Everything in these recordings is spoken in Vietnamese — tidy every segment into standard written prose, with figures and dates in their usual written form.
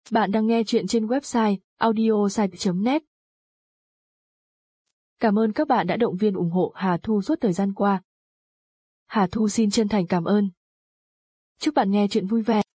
Bạn đang nghe chuyện trên website audiosite.net. Cảm ơn các bạn đã động viên ủng hộ Hà Thu suốt thời gian qua. Hà Thu xin chân thành cảm ơn. Chúc bạn nghe chuyện vui vẻ.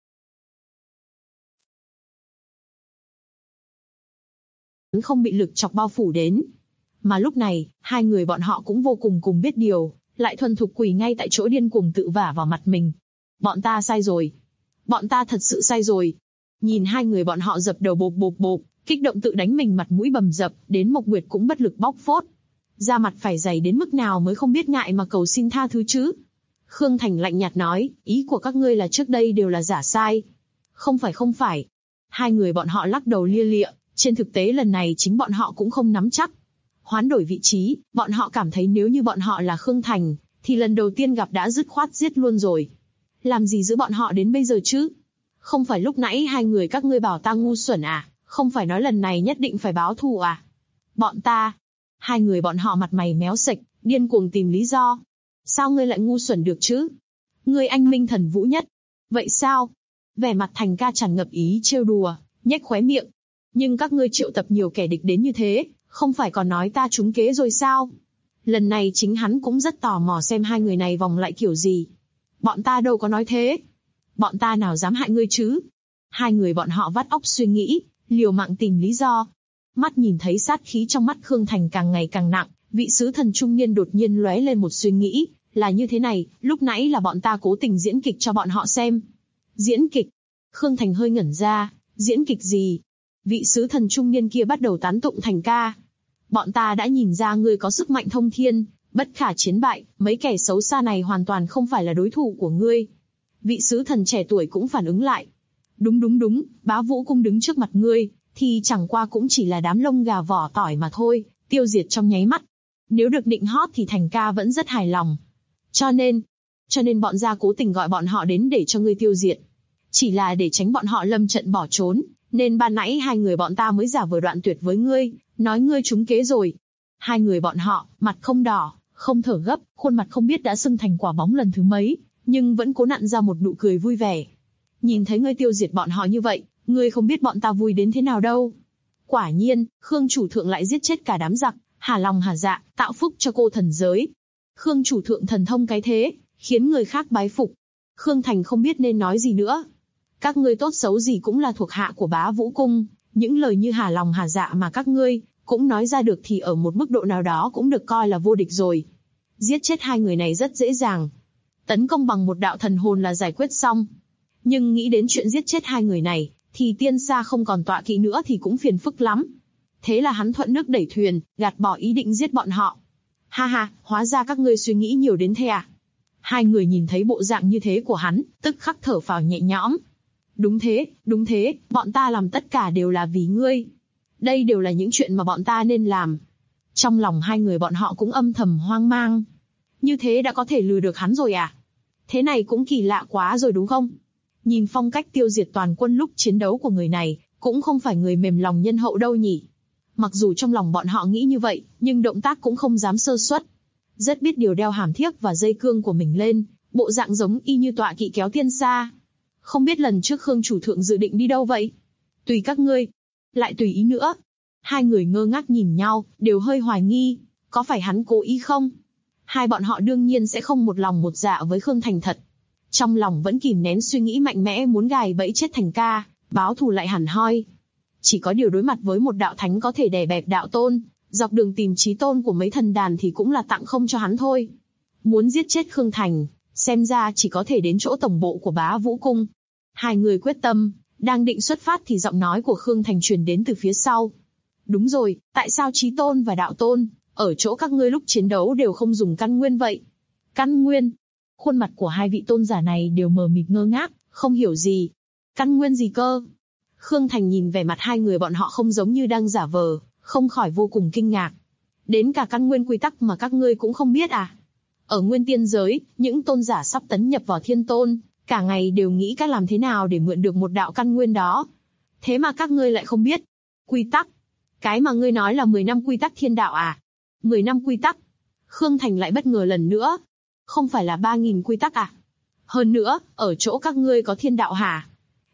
Không bị lực chọc bao phủ đến. Mà lúc này, hai người bọn họ cũng vô cùng biết điều, lại thuần thục quỳ ngay tại chỗ điên cuồng tự vả vào mặt mình. Bọn ta sai rồi. Bọn ta thật sự sai rồi. Nhìn hai người bọn họ dập đầu bộp, kích động tự đánh mình mặt mũi bầm dập, đến Mộc Nguyệt cũng bất lực bóc phốt. Da mặt phải dày đến mức nào mới không biết ngại mà cầu xin tha thứ chứ? Khương Thành lạnh nhạt nói, ý của các ngươi là trước đây đều là giả sai. Không phải. Hai người bọn họ lắc đầu lia lịa, trên thực tế lần này chính bọn họ cũng không nắm chắc. Hoán đổi vị trí, bọn họ cảm thấy nếu như bọn họ là Khương Thành, thì lần đầu tiên gặp đã dứt khoát giết luôn rồi. Làm gì giữ bọn họ đến bây giờ chứ? Không phải lúc nãy hai người các ngươi bảo ta ngu xuẩn à? Không phải nói lần này nhất định phải báo thù à? Bọn ta. Hai người bọn họ mặt mày méo sệch, điên cuồng tìm lý do. Sao ngươi lại ngu xuẩn được chứ? Ngươi anh minh thần vũ nhất. Vậy sao? Vẻ mặt Thành ca tràn ngập ý trêu đùa, nhếch khóe miệng. Nhưng các ngươi triệu tập nhiều kẻ địch đến như thế, không phải còn nói ta trúng kế rồi sao? Lần này chính hắn cũng rất tò mò xem hai người này vòng lại kiểu gì. Bọn ta đâu có nói thế. Bọn ta nào dám hại ngươi chứ? Hai người bọn họ vắt óc suy nghĩ, liều mạng tìm lý do. Mắt nhìn thấy sát khí trong mắt Khương Thành càng ngày càng nặng, vị sứ thần trung niên đột nhiên lóe lên một suy nghĩ, là như thế này, lúc nãy là bọn ta cố tình diễn kịch cho bọn họ xem. Diễn kịch? Khương Thành hơi ngẩn ra, diễn kịch gì? Vị sứ thần trung niên kia bắt đầu tán tụng Thành ca. Bọn ta đã nhìn ra ngươi có sức mạnh thông thiên, bất khả chiến bại, mấy kẻ xấu xa này hoàn toàn không phải là đối thủ của ngươi. Vị sứ thần trẻ tuổi cũng phản ứng lại. Đúng, Bá Vũ Cung đứng trước mặt ngươi, thì chẳng qua cũng chỉ là đám lông gà vỏ tỏi mà thôi, tiêu diệt trong nháy mắt. Nếu được định hót thì Thành ca vẫn rất hài lòng. Cho nên bọn gia cố tình gọi bọn họ đến để cho ngươi tiêu diệt. Chỉ là để tránh bọn họ lâm trận bỏ trốn, nên ban nãy hai người bọn ta mới giả vờ đoạn tuyệt với ngươi, nói ngươi trúng kế rồi. Hai người bọn họ, mặt không đỏ, không thở gấp, khuôn mặt không biết đã sưng thành quả bóng lần thứ mấy, nhưng vẫn cố nặn ra một nụ cười vui vẻ. Nhìn thấy ngươi tiêu diệt bọn họ như vậy, ngươi không biết bọn ta vui đến thế nào đâu. Quả nhiên, Khương chủ thượng lại giết chết cả đám giặc, hà lòng hà dạ, tạo phúc cho cô thần giới. Khương chủ thượng thần thông cái thế, khiến người khác bái phục. Khương Thành không biết nên nói gì nữa. Các ngươi tốt xấu gì cũng là thuộc hạ của Bá Vũ Cung, những lời như hà lòng hà dạ mà các ngươi cũng nói ra được thì ở một mức độ nào đó cũng được coi là vô địch rồi. Giết chết hai người này rất dễ dàng. Tấn công bằng một đạo thần hồn là giải quyết xong. Nhưng nghĩ đến chuyện giết chết hai người này, thì tiên sa không còn tọa kỵ nữa thì cũng phiền phức lắm. Thế là hắn thuận nước đẩy thuyền, gạt bỏ ý định giết bọn họ. Ha, hóa ra các ngươi suy nghĩ nhiều đến thế à? Hai người nhìn thấy bộ dạng như thế của hắn, tức khắc thở phào nhẹ nhõm. Đúng thế, bọn ta làm tất cả đều là vì ngươi. Đây đều là những chuyện mà bọn ta nên làm. Trong lòng hai người bọn họ cũng âm thầm hoang mang. Như thế đã có thể lừa được hắn rồi à? Thế này cũng kỳ lạ quá rồi đúng không? Nhìn phong cách tiêu diệt toàn quân lúc chiến đấu của người này, cũng không phải người mềm lòng nhân hậu đâu nhỉ. Mặc dù trong lòng bọn họ nghĩ như vậy, nhưng động tác cũng không dám sơ suất. Rất biết điều đeo hàm thiếc và dây cương của mình lên, bộ dạng giống y như tọa kỵ kéo tiên sa. Không biết lần trước Khương chủ thượng dự định đi đâu vậy? Tùy các ngươi. Lại tùy ý nữa. Hai người ngơ ngác nhìn nhau, đều hơi hoài nghi. Có phải hắn cố ý không? Hai bọn họ đương nhiên sẽ không một lòng một dạ với Khương Thành thật. Trong lòng vẫn kìm nén suy nghĩ mạnh mẽ muốn gài bẫy chết Thành ca, báo thù lại hẳn hoi. Chỉ có điều đối mặt với một đạo thánh có thể đè bẹp đạo tôn, dọc đường tìm chí tôn của mấy thần đàn thì cũng là tặng không cho hắn thôi. Muốn giết chết Khương Thành, xem ra chỉ có thể đến chỗ tổng bộ của Bá Vũ Cung. Hai người quyết tâm, đang định xuất phát thì giọng nói của Khương Thành truyền đến từ phía sau. Đúng rồi, tại sao chí tôn và đạo tôn, ở chỗ các ngươi lúc chiến đấu đều không dùng căn nguyên vậy? Căn nguyên? Khuôn mặt của hai vị tôn giả này đều mờ mịt ngơ ngác, không hiểu gì. Căn nguyên gì cơ? Khương Thành nhìn vẻ mặt hai người bọn họ không giống như đang giả vờ, không khỏi vô cùng kinh ngạc. Đến cả căn nguyên quy tắc mà các ngươi cũng không biết à? Ở nguyên tiên giới, những tôn giả sắp tấn nhập vào thiên tôn, cả ngày đều nghĩ cách làm thế nào để mượn được một đạo căn nguyên đó. Thế mà các ngươi lại không biết. Quy tắc? Cái mà ngươi nói là 10 năm quy tắc thiên đạo à? 10 năm quy tắc? Khương Thành lại bất ngờ lần nữa. Không phải là 3.000 quy tắc à? Hơn nữa, ở chỗ các ngươi có thiên đạo hả?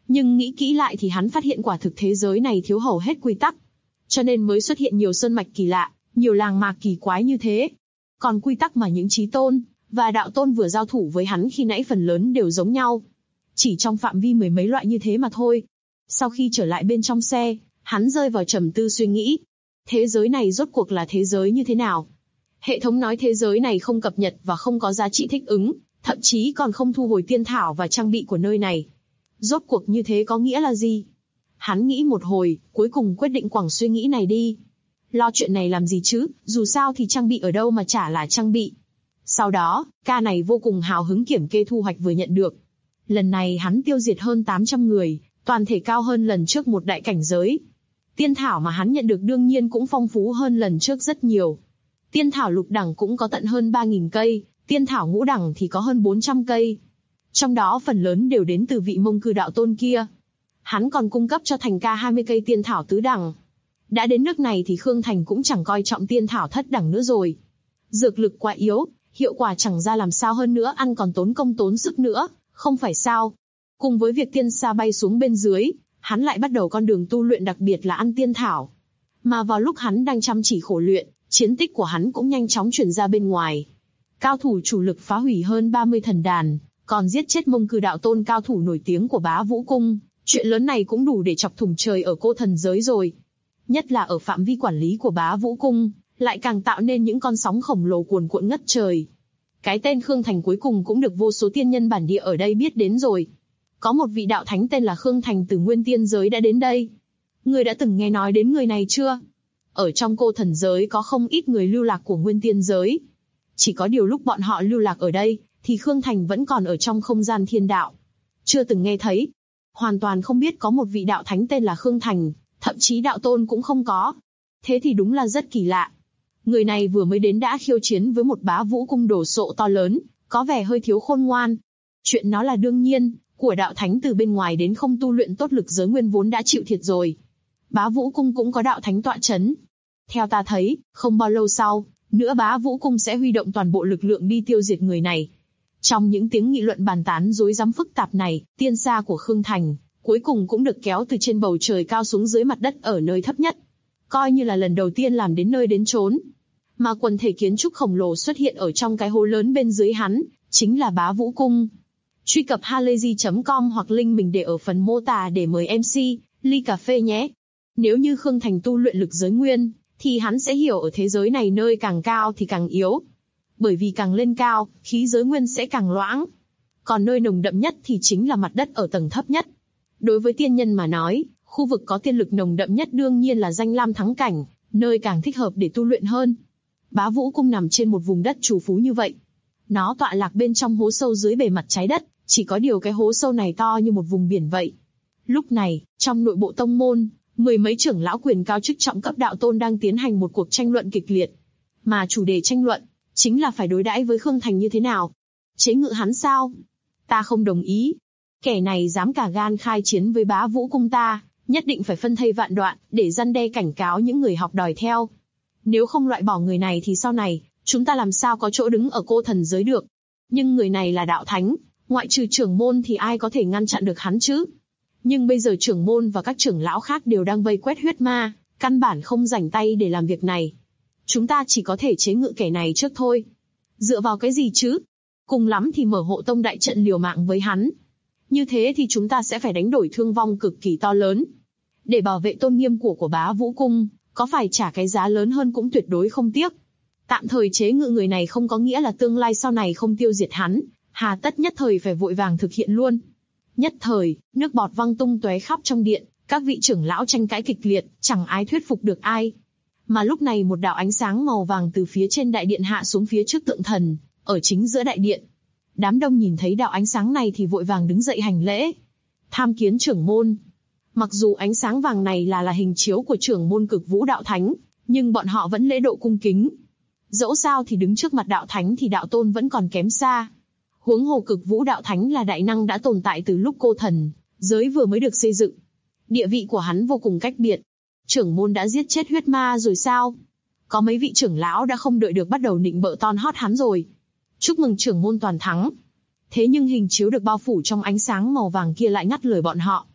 Nhưng nghĩ kỹ lại thì hắn phát hiện quả thực thế giới này thiếu hầu hết quy tắc. Cho nên mới xuất hiện nhiều sơn mạch kỳ lạ, nhiều làng mạc kỳ quái như thế. Còn quy tắc mà những chí tôn và đạo tôn vừa giao thủ với hắn khi nãy phần lớn đều giống nhau. Chỉ trong phạm vi mười mấy loại như thế mà thôi. Sau khi trở lại bên trong xe, hắn rơi vào trầm tư suy nghĩ. Thế giới này rốt cuộc là thế giới như thế nào? Hệ thống nói thế giới này không cập nhật và không có giá trị thích ứng, thậm chí còn không thu hồi tiên thảo và trang bị của nơi này. Rốt cuộc như thế có nghĩa là gì? Hắn nghĩ một hồi, cuối cùng quyết định quẳng suy nghĩ này đi. Lo chuyện này làm gì chứ, dù sao thì trang bị ở đâu mà chả là trang bị. Sau đó, ca này vô cùng hào hứng kiểm kê thu hoạch vừa nhận được. Lần này hắn tiêu diệt hơn 800 người, toàn thể cao hơn lần trước một đại cảnh giới. Tiên thảo mà hắn nhận được đương nhiên cũng phong phú hơn lần trước rất nhiều. Tiên thảo lục đẳng cũng có tận hơn 3.000 cây, tiên thảo ngũ đẳng thì có hơn 400 cây. Trong đó phần lớn đều đến từ vị Mông Cư đạo tôn kia. Hắn còn cung cấp cho Thành ca 20 cây tiên thảo tứ đẳng. Đã đến nước này thì Khương Thành cũng chẳng coi trọng tiên thảo thất đẳng nữa rồi. Dược lực quá yếu, hiệu quả chẳng ra làm sao hơn nữa, ăn còn tốn công tốn sức nữa, không phải sao? Cùng với việc tiên sa bay xuống bên dưới, hắn lại bắt đầu con đường tu luyện, đặc biệt là ăn tiên thảo. Mà vào lúc hắn đang chăm chỉ khổ luyện, chiến tích của hắn cũng nhanh chóng truyền ra bên ngoài. Cao thủ chủ lực phá hủy hơn 30 thần đàn, còn giết chết Mông Cư đạo tôn cao thủ nổi tiếng của Bá Vũ Cung. Chuyện lớn này cũng đủ để chọc thủng trời ở Cô Thần giới rồi. Nhất là ở phạm vi quản lý của Bá Vũ Cung, lại càng tạo nên những con sóng khổng lồ cuồn cuộn ngất trời. Cái tên Khương Thành cuối cùng cũng được vô số tiên nhân bản địa ở đây biết đến rồi. Có một vị đạo thánh tên là Khương Thành từ Nguyên Tiên giới đã đến đây. Ngươi đã từng nghe nói đến người này chưa? Ở trong Cô Thần giới có không ít người lưu lạc của Nguyên Tiên giới. Chỉ có điều lúc bọn họ lưu lạc ở đây, thì Khương Thành vẫn còn ở trong không gian thiên đạo. Chưa từng nghe thấy. Hoàn toàn không biết có một vị đạo thánh tên là Khương Thành, thậm chí đạo tôn cũng không có. Thế thì đúng là rất kỳ lạ. Người này vừa mới đến đã khiêu chiến với một Bá Vũ Cung đồ sộ to lớn, có vẻ hơi thiếu khôn ngoan. Chuyện nó là đương nhiên, của đạo thánh từ bên ngoài đến không tu luyện tốt lực giới nguyên vốn đã chịu thiệt rồi. Bá Vũ Cung cũng có đạo thánh tọa chấn. Theo ta thấy, không bao lâu sau, nữa Bá Vũ Cung sẽ huy động toàn bộ lực lượng đi tiêu diệt người này. Trong những tiếng nghị luận bàn tán rối rắm phức tạp này, tiên sa của Khương Thành cuối cùng cũng được kéo từ trên bầu trời cao xuống dưới mặt đất ở nơi thấp nhất. Coi như là lần đầu tiên làm đến nơi đến chốn. Mà quần thể kiến trúc khổng lồ xuất hiện ở trong cái hố lớn bên dưới hắn, chính là Bá Vũ Cung. Truy cập halayzi.com hoặc link mình để ở phần mô tả để mời MC, ly cà phê nhé. Nếu như Khương Thành tu luyện lực giới nguyên, thì hắn sẽ hiểu ở thế giới này nơi càng cao thì càng yếu. Bởi vì càng lên cao, khí giới nguyên sẽ càng loãng. Còn nơi nồng đậm nhất thì chính là mặt đất ở tầng thấp nhất. Đối với tiên nhân mà nói, khu vực có tiên lực nồng đậm nhất đương nhiên là danh lam thắng cảnh, nơi càng thích hợp để tu luyện hơn. Bá Vũ Cung nằm trên một vùng đất trù phú như vậy. Nó tọa lạc bên trong hố sâu dưới bề mặt trái đất, chỉ có điều cái hố sâu này to như một vùng biển vậy. Lúc này, trong nội bộ tông môn, mười mấy trưởng lão quyền cao chức trọng cấp đạo tôn đang tiến hành một cuộc tranh luận kịch liệt. Mà chủ đề tranh luận chính là phải đối đãi với Khương Thành như thế nào. Chế ngự hắn sao? Ta không đồng ý. Kẻ này dám cả gan khai chiến với Bá Vũ Cung ta, nhất định phải phân thây vạn đoạn, để răn đe cảnh cáo những người học đòi theo. Nếu không loại bỏ người này thì sau này, chúng ta làm sao có chỗ đứng ở Cô Thần giới được. Nhưng người này là đạo thánh, ngoại trừ trưởng môn thì ai có thể ngăn chặn được hắn chứ? Nhưng bây giờ trưởng môn và các trưởng lão khác đều đang vây quét huyết ma, căn bản không rảnh tay để làm việc này. Chúng ta chỉ có thể chế ngự kẻ này trước thôi. Dựa vào cái gì chứ? Cùng lắm thì mở hộ tông đại trận liều mạng với hắn. Như thế thì chúng ta sẽ phải đánh đổi thương vong cực kỳ to lớn. Để bảo vệ tôn nghiêm của Bá Vũ Cung, có phải trả cái giá lớn hơn cũng tuyệt đối không tiếc. Tạm thời chế ngự người này không có nghĩa là tương lai sau này không tiêu diệt hắn, hà tất nhất thời phải vội vàng thực hiện luôn. Nhất thời, nước bọt văng tung tóe khắp trong điện, các vị trưởng lão tranh cãi kịch liệt, chẳng ai thuyết phục được ai. Mà lúc này một đạo ánh sáng màu vàng từ phía trên đại điện hạ xuống phía trước tượng thần, ở chính giữa đại điện. Đám đông nhìn thấy đạo ánh sáng này thì vội vàng đứng dậy hành lễ. Tham kiến trưởng môn. Mặc dù ánh sáng vàng này là hình chiếu của trưởng môn Cực Vũ đạo thánh, nhưng bọn họ vẫn lễ độ cung kính. Dẫu sao thì đứng trước mặt đạo thánh thì đạo tôn vẫn còn kém xa. Huống hồ Cực Vũ đạo thánh là đại năng đã tồn tại từ lúc Cô Thần giới vừa mới được xây dựng. Địa vị của hắn vô cùng cách biệt. Trưởng môn đã giết chết huyết ma rồi sao? Có mấy vị trưởng lão đã không đợi được bắt đầu nịnh bợ ton hót hắn rồi. Chúc mừng trưởng môn toàn thắng. Thế nhưng hình chiếu được bao phủ trong ánh sáng màu vàng kia lại ngắt lời bọn họ.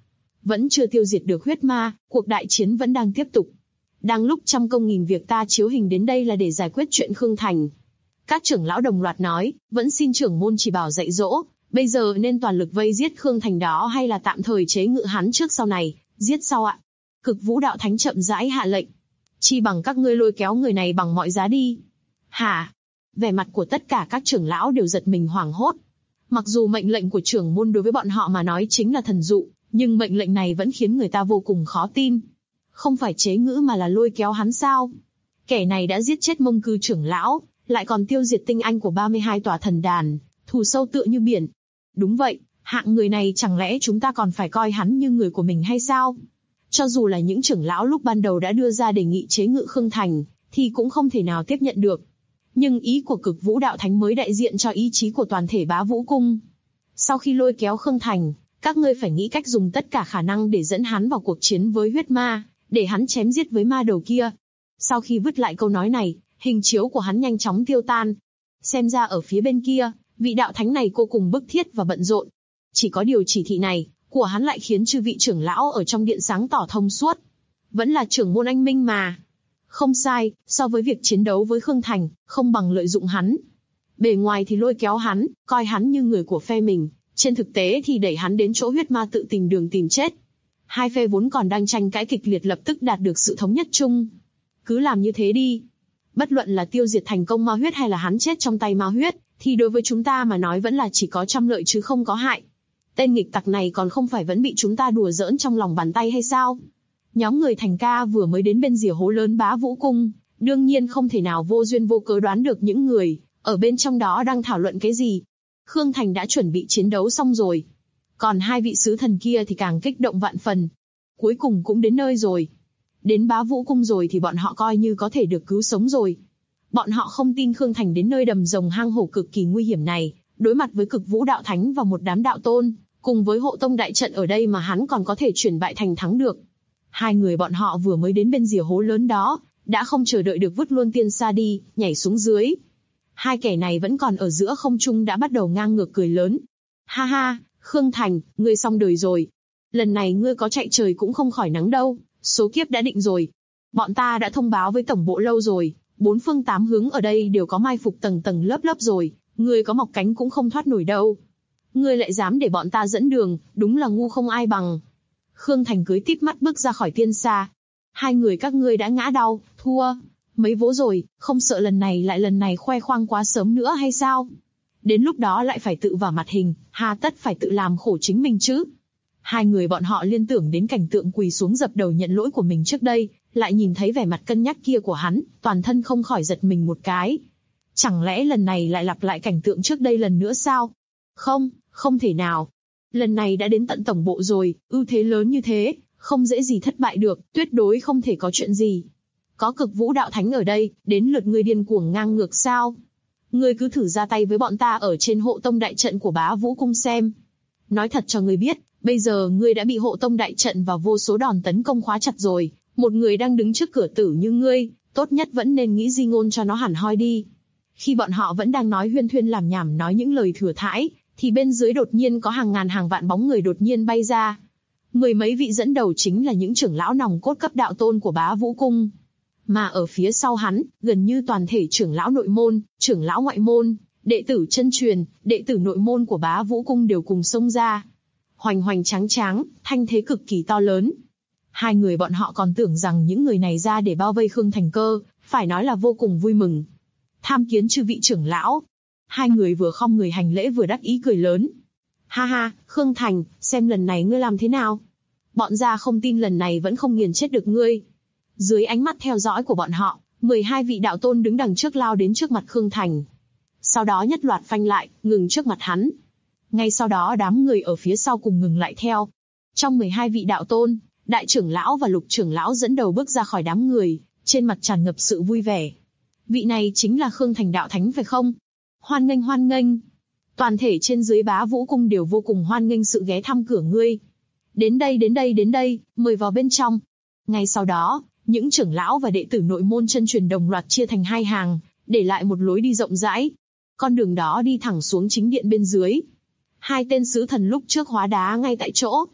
vẫn chưa tiêu diệt được huyết ma, cuộc đại chiến vẫn đang tiếp tục. Đang lúc trăm công nghìn việc ta chiếu hình đến đây là để giải quyết chuyện Khương Thành. Các trưởng lão đồng loạt nói, vẫn xin trưởng môn chỉ bảo dạy dỗ, bây giờ nên toàn lực vây giết Khương Thành đó hay là tạm thời chế ngự hắn trước sau này, giết sau ạ. Cực Vũ Đạo Thánh chậm rãi hạ lệnh. Chi bằng các ngươi lôi kéo người này bằng mọi giá đi. Hả? Vẻ mặt của tất cả các trưởng lão đều giật mình hoảng hốt. Mặc dù mệnh lệnh của trưởng môn đối với bọn họ mà nói chính là thần dụ, nhưng mệnh lệnh này vẫn khiến người ta vô cùng khó tin. Không phải chế ngữ mà là lôi kéo hắn sao? Kẻ này đã giết chết Mông Cư trưởng lão, lại còn tiêu diệt tinh anh của 32 tòa thần đàn, thù sâu tựa như biển. Đúng vậy, hạng người này chẳng lẽ chúng ta còn phải coi hắn như người của mình hay sao? Cho dù là những trưởng lão lúc ban đầu đã đưa ra đề nghị chế ngự Khương Thành, thì cũng không thể nào tiếp nhận được. Nhưng ý của Cực Vũ Đạo Thánh mới đại diện cho ý chí của toàn thể Bá Vũ Cung. Sau khi lôi kéo Khương Thành, các ngươi phải nghĩ cách dùng tất cả khả năng để dẫn hắn vào cuộc chiến với huyết ma, để hắn chém giết với ma đầu kia. Sau khi vứt lại câu nói này, hình chiếu của hắn nhanh chóng tiêu tan. Xem ra ở phía bên kia, vị đạo thánh này vô cùng bức thiết và bận rộn. Chỉ có điều chỉ thị này của hắn lại khiến chư vị trưởng lão ở trong điện sáng tỏ thông suốt. Vẫn là trưởng môn anh minh mà. Không sai, so với việc chiến đấu với Khương Thành, không bằng lợi dụng hắn. Bề ngoài thì lôi kéo hắn, coi hắn như người của phe mình, trên thực tế thì đẩy hắn đến chỗ huyết ma tự tìm đường tìm chết. Hai phe vốn còn đang tranh cãi kịch liệt lập tức đạt được sự thống nhất chung. Cứ làm như thế đi. Bất luận là tiêu diệt thành công ma huyết hay là hắn chết trong tay ma huyết, thì đối với chúng ta mà nói vẫn là chỉ có trăm lợi chứ không có hại. Tên nghịch tặc này còn không phải vẫn bị chúng ta đùa giỡn trong lòng bàn tay hay sao? Nhóm người Thành Ca vừa mới đến bên rìa hố lớn Bá Vũ Cung, đương nhiên không thể nào vô duyên vô cớ đoán được những người ở bên trong đó đang thảo luận cái gì. Khương Thành đã chuẩn bị chiến đấu xong rồi. Còn hai vị sứ thần kia thì càng kích động vạn phần. Cuối cùng cũng đến nơi rồi. Đến Bá Vũ Cung rồi thì bọn họ coi như có thể được cứu sống rồi. Bọn họ không tin Khương Thành đến nơi đầm rồng hang hổ cực kỳ nguy hiểm này, đối mặt với Cực Vũ Đạo Thánh và một đám đạo tôn, cùng với hộ tông đại trận ở đây mà hắn còn có thể chuyển bại thành thắng được. Hai người bọn họ vừa mới đến bên rìa hố lớn đó, đã không chờ đợi được vứt luôn tiên sa đi, nhảy xuống dưới. Hai kẻ này vẫn còn ở giữa không trung đã bắt đầu ngang ngược cười lớn. Ha ha, Khương Thành, ngươi xong đời rồi. Lần này ngươi có chạy trời cũng không khỏi nắng đâu, số kiếp đã định rồi. Bọn ta đã thông báo với tổng bộ lâu rồi, 4 phương 8 hướng ở đây đều có mai phục tầng tầng lớp lớp rồi, ngươi có mọc cánh cũng không thoát nổi đâu. Ngươi lại dám để bọn ta dẫn đường, đúng là ngu không ai bằng. Khương Thành cưới tít mắt bước ra khỏi tiên sa. Hai người các ngươi đã ngã đau, thua. Mấy vố rồi, không sợ lần này khoe khoang quá sớm nữa hay sao? Đến lúc đó lại phải tự vào mặt hình, hà tất phải tự làm khổ chính mình chứ? Hai người bọn họ liên tưởng đến cảnh tượng quỳ xuống dập đầu nhận lỗi của mình trước đây, lại nhìn thấy vẻ mặt cân nhắc kia của hắn, toàn thân không khỏi giật mình một cái. Chẳng lẽ lần này lại lặp lại cảnh tượng trước đây lần nữa sao? Không, không thể nào. Lần này đã đến tận tổng bộ rồi, ưu thế lớn như thế, không dễ gì thất bại được, tuyệt đối không thể có chuyện gì. Có Cực Vũ Đạo Thánh ở đây, đến lượt ngươi điên cuồng ngang ngược sao? Ngươi cứ thử ra tay với bọn ta ở trên hộ tông đại trận của Bá Vũ Cung xem. Nói thật cho ngươi biết, bây giờ ngươi đã bị hộ tông đại trận và vô số đòn tấn công khóa chặt rồi. Một người đang đứng trước cửa tử như ngươi, tốt nhất vẫn nên nghĩ di ngôn cho nó hẳn hoi đi. Khi bọn họ vẫn đang nói huyên thuyên làm nhảm nói những lời thừa thãi, thì bên dưới đột nhiên có hàng ngàn hàng vạn bóng người đột nhiên bay ra. Mười mấy vị dẫn đầu chính là những trưởng lão nòng cốt cấp đạo tôn của Bá Vũ Cung. Mà ở phía sau hắn, gần như toàn thể trưởng lão nội môn, trưởng lão ngoại môn, đệ tử chân truyền, đệ tử nội môn của Bá Vũ Cung đều cùng xông ra. Hoành hoành tráng tráng, thanh thế cực kỳ to lớn. Hai người bọn họ còn tưởng rằng những người này ra để bao vây Khương Thành cơ, phải nói là vô cùng vui mừng. Tham kiến chư vị trưởng lão. Hai người vừa khom người hành lễ vừa đắc ý cười lớn. Ha ha, Khương Thành, xem lần này ngươi làm thế nào? Bọn gia không tin lần này vẫn không nghiền chết được ngươi. Dưới ánh mắt theo dõi của bọn họ, 12 vị đạo tôn đứng đằng trước lao đến trước mặt Khương Thành. Sau đó nhất loạt phanh lại, ngừng trước mặt hắn. Ngay sau đó đám người ở phía sau cùng ngừng lại theo. Trong 12 vị đạo tôn, đại trưởng lão và lục trưởng lão dẫn đầu bước ra khỏi đám người, trên mặt tràn ngập sự vui vẻ. Vị này chính là Khương Thành đạo thánh phải không? Hoan nghênh hoan nghênh. Toàn thể trên dưới Bá Vũ Cung đều vô cùng hoan nghênh sự ghé thăm cửa ngươi. Đến đây, mời vào bên trong. Ngay sau đó, những trưởng lão và đệ tử nội môn chân truyền đồng loạt chia thành hai hàng, để lại một lối đi rộng rãi. Con đường đó đi thẳng xuống chính điện bên dưới. Hai tên sứ thần lúc trước hóa đá ngay tại chỗ.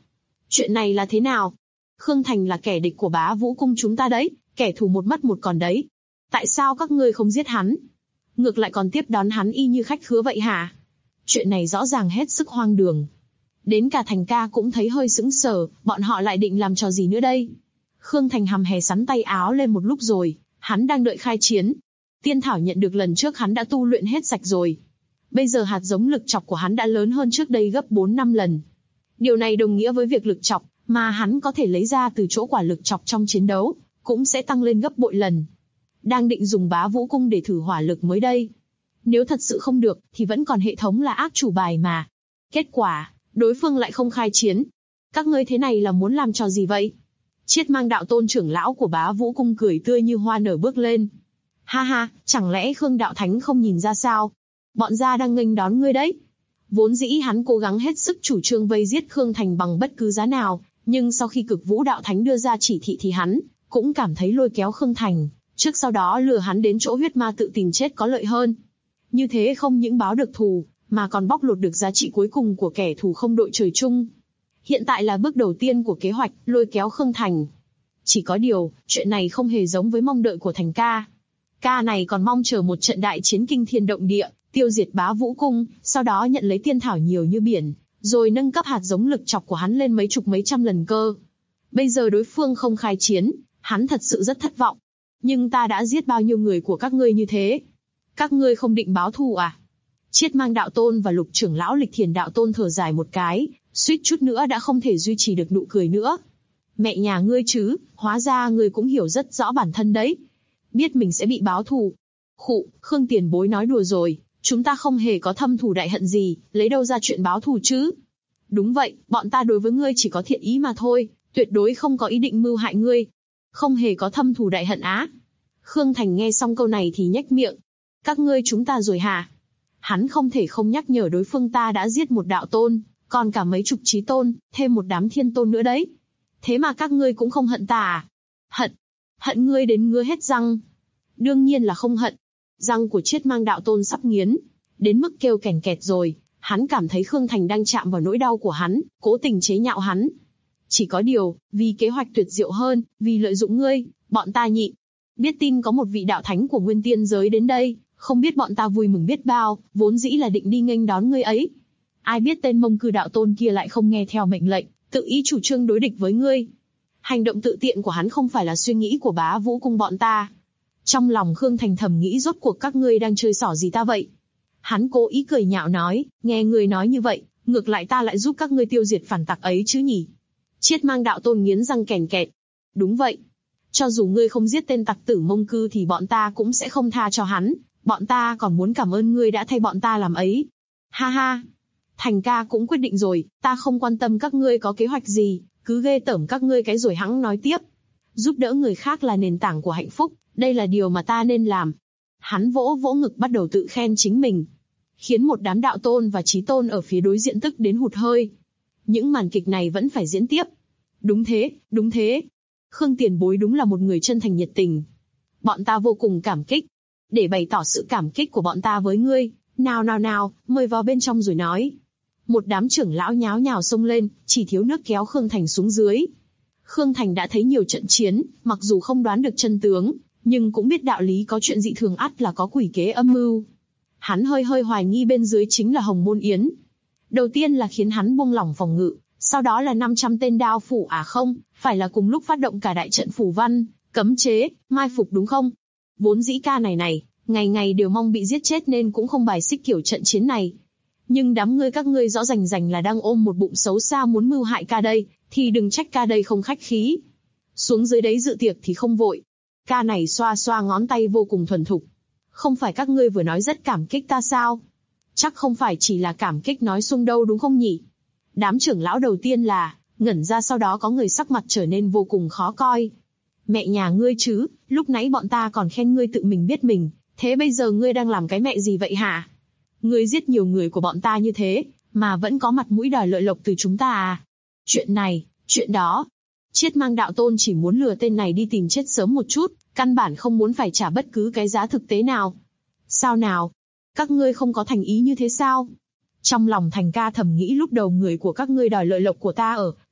Chuyện này là thế nào? Khương Thành là kẻ địch của Bá Vũ Cung chúng ta đấy, kẻ thù một mất một còn đấy. Tại sao các ngươi không giết hắn? Ngược lại còn tiếp đón hắn y như khách khứa vậy hả? Chuyện này rõ ràng hết sức hoang đường. Đến cả Thành ca cũng thấy hơi sững sờ, bọn họ lại định làm trò gì nữa đây? Khương Thành hầm hè sắn tay áo lên một lúc rồi, hắn đang đợi khai chiến. Tiên thảo nhận được lần trước hắn đã tu luyện hết sạch rồi. Bây giờ hạt giống lực chọc của hắn đã lớn hơn trước đây gấp 4-5 lần. Điều này đồng nghĩa với việc lực chọc mà hắn có thể lấy ra từ chỗ quả lực chọc trong chiến đấu, cũng sẽ tăng lên gấp bội lần. Đang định dùng Bá Vũ Cung để thử hỏa lực mới đây. Nếu thật sự không được, thì vẫn còn hệ thống là ác chủ bài mà. Kết quả, đối phương lại không khai chiến. Các ngươi thế này là muốn làm trò gì vậy? Chiết Mang đạo tôn trưởng lão của Bá Vũ Cung cười tươi như hoa nở bước lên. Ha ha, chẳng lẽ Khương đạo thánh không nhìn ra sao? Bọn gia đang nghênh đón ngươi đấy. Vốn dĩ hắn cố gắng hết sức chủ trương vây giết Khương Thành bằng bất cứ giá nào, nhưng sau khi Cực Vũ đạo thánh đưa ra chỉ thị thì hắn cũng cảm thấy lôi kéo Khương Thành, trước sau đó lừa hắn đến chỗ huyết ma tự tìm chết có lợi hơn. Như thế không những báo được thù, mà còn bóc lột được giá trị cuối cùng của kẻ thù không đội trời chung. Hiện tại là bước đầu tiên của kế hoạch lôi kéo Khương Thành. Chỉ có điều, chuyện này không hề giống với mong đợi của Thành ca. Ca này còn mong chờ một trận đại chiến kinh thiên động địa, tiêu diệt Bá Vũ Cung, sau đó nhận lấy tiên thảo nhiều như biển, rồi nâng cấp hạt giống lực chọc của hắn lên mấy chục mấy trăm lần cơ. Bây giờ đối phương không khai chiến, hắn thật sự rất thất vọng. Nhưng ta đã giết bao nhiêu người của các ngươi như thế? Các ngươi không định báo thù à? Chiết Mang đạo tôn và Lục trưởng lão Lịch Thiền đạo tôn thở dài một cái, suýt chút nữa đã không thể duy trì được nụ cười nữa. Mẹ nhà ngươi chứ, hóa ra ngươi cũng hiểu rất rõ bản thân đấy. Biết mình sẽ bị báo thù. Khụ, Khương tiền bối nói đùa rồi, chúng ta không hề có thâm thù đại hận gì, lấy đâu ra chuyện báo thù chứ? Đúng vậy, bọn ta đối với ngươi chỉ có thiện ý mà thôi, tuyệt đối không có ý định mưu hại ngươi. Không hề có thâm thù đại hận á? Khương Thành nghe xong câu này thì nhếch miệng. Các ngươi chúng ta rồi hả? Hắn không thể không nhắc nhở đối phương ta đã giết một đạo tôn, còn cả mấy chục chí tôn, thêm một đám thiên tôn nữa đấy. Thế mà các ngươi cũng không hận ta à? Hận? Hận ngươi đến ngứa hết răng. Đương nhiên là không hận. Răng của Chiết Mang đạo tôn sắp nghiến, đến mức kêu kèn kẹt rồi. Hắn cảm thấy Khương Thành đang chạm vào nỗi đau của hắn, cố tình chế nhạo hắn. Chỉ có điều, vì kế hoạch tuyệt diệu hơn, vì lợi dụng ngươi, bọn ta nhịn. Biết tin có một vị đạo thánh của Nguyên Tiên giới đến đây, không biết bọn ta vui mừng biết bao, vốn dĩ là định đi nghênh đón ngươi ấy. Ai biết tên Mông Cư đạo tôn kia lại không nghe theo mệnh lệnh, tự ý chủ trương đối địch với ngươi. Hành động tự tiện của hắn không phải là suy nghĩ của Bá Vũ Cung bọn ta. Trong lòng Khương Thành thầm nghĩ rốt cuộc các ngươi đang chơi xỏ gì ta vậy? Hắn cố ý cười nhạo nói, nghe ngươi nói như vậy, ngược lại ta lại giúp các ngươi tiêu diệt phản tặc ấy chứ nhỉ? Chiết Mang đạo tôn nghiến răng kèn kẹt. Đúng vậy. Cho dù ngươi không giết tên tặc tử Mông Cư thì bọn ta cũng sẽ không tha cho hắn. Bọn ta còn muốn cảm ơn ngươi đã thay bọn ta làm ấy. Ha ha. Thành ca cũng quyết định rồi, ta không quan tâm các ngươi có kế hoạch gì, cứ ghê tởm các ngươi cái rồi hẵng nói tiếp. Giúp đỡ người khác là nền tảng của hạnh phúc, đây là điều mà ta nên làm. Hắn vỗ vỗ ngực bắt đầu tự khen chính mình, khiến một đám đạo tôn và chí tôn ở phía đối diện tức đến hụt hơi. Những màn kịch này vẫn phải diễn tiếp. Đúng thế, đúng thế. Khương tiền bối đúng là một người chân thành nhiệt tình. Bọn ta vô cùng cảm kích. Để bày tỏ sự cảm kích của bọn ta với ngươi, nào, mời vào bên trong rồi nói. Một đám trưởng lão nháo nhào xông lên, chỉ thiếu nước kéo Khương Thành xuống dưới. Khương Thành đã thấy nhiều trận chiến, mặc dù không đoán được chân tướng, nhưng cũng biết đạo lý có chuyện dị thường ắt là có quỷ kế âm mưu. Hắn hơi hoài nghi bên dưới chính là Hồng Môn Yến. Đầu tiên là khiến hắn buông lỏng phòng ngự, sau đó là 500 tên đao phủ không, phải là cùng lúc phát động cả đại trận phủ văn, cấm chế, mai phục đúng không? Vốn dĩ ca này, ngày ngày đều mong bị giết chết nên cũng không bài xích kiểu trận chiến này. Nhưng đám các ngươi rõ rành là đang ôm một bụng xấu xa muốn mưu hại ca đây, thì đừng trách ca đây không khách khí. Xuống dưới đấy dự tiệc thì không vội. Ca này xoa xoa ngón tay vô cùng thuần thục. Không phải các ngươi vừa nói rất cảm kích ta sao? Chắc không phải chỉ là cảm kích nói xuông đâu đúng không nhỉ? Đám trưởng lão đầu tiên là ngẩn ra, sau đó có người sắc mặt trở nên vô cùng khó coi. Mẹ nhà ngươi chứ, lúc nãy bọn ta còn khen ngươi tự mình biết mình, thế bây giờ ngươi đang làm cái mẹ gì vậy hả? Ngươi giết nhiều người của bọn ta như thế, mà vẫn có mặt mũi đòi lợi lộc từ chúng ta à? Chuyện này, chuyện đó. Chiết Mang đạo tôn chỉ muốn lừa tên này đi tìm chết sớm một chút, căn bản không muốn phải trả bất cứ cái giá thực tế nào. Sao nào? Các ngươi không có thành ý như thế sao? Trong lòng Thành ca thầm nghĩ lúc đầu người của các ngươi đòi lợi lộc của ta ở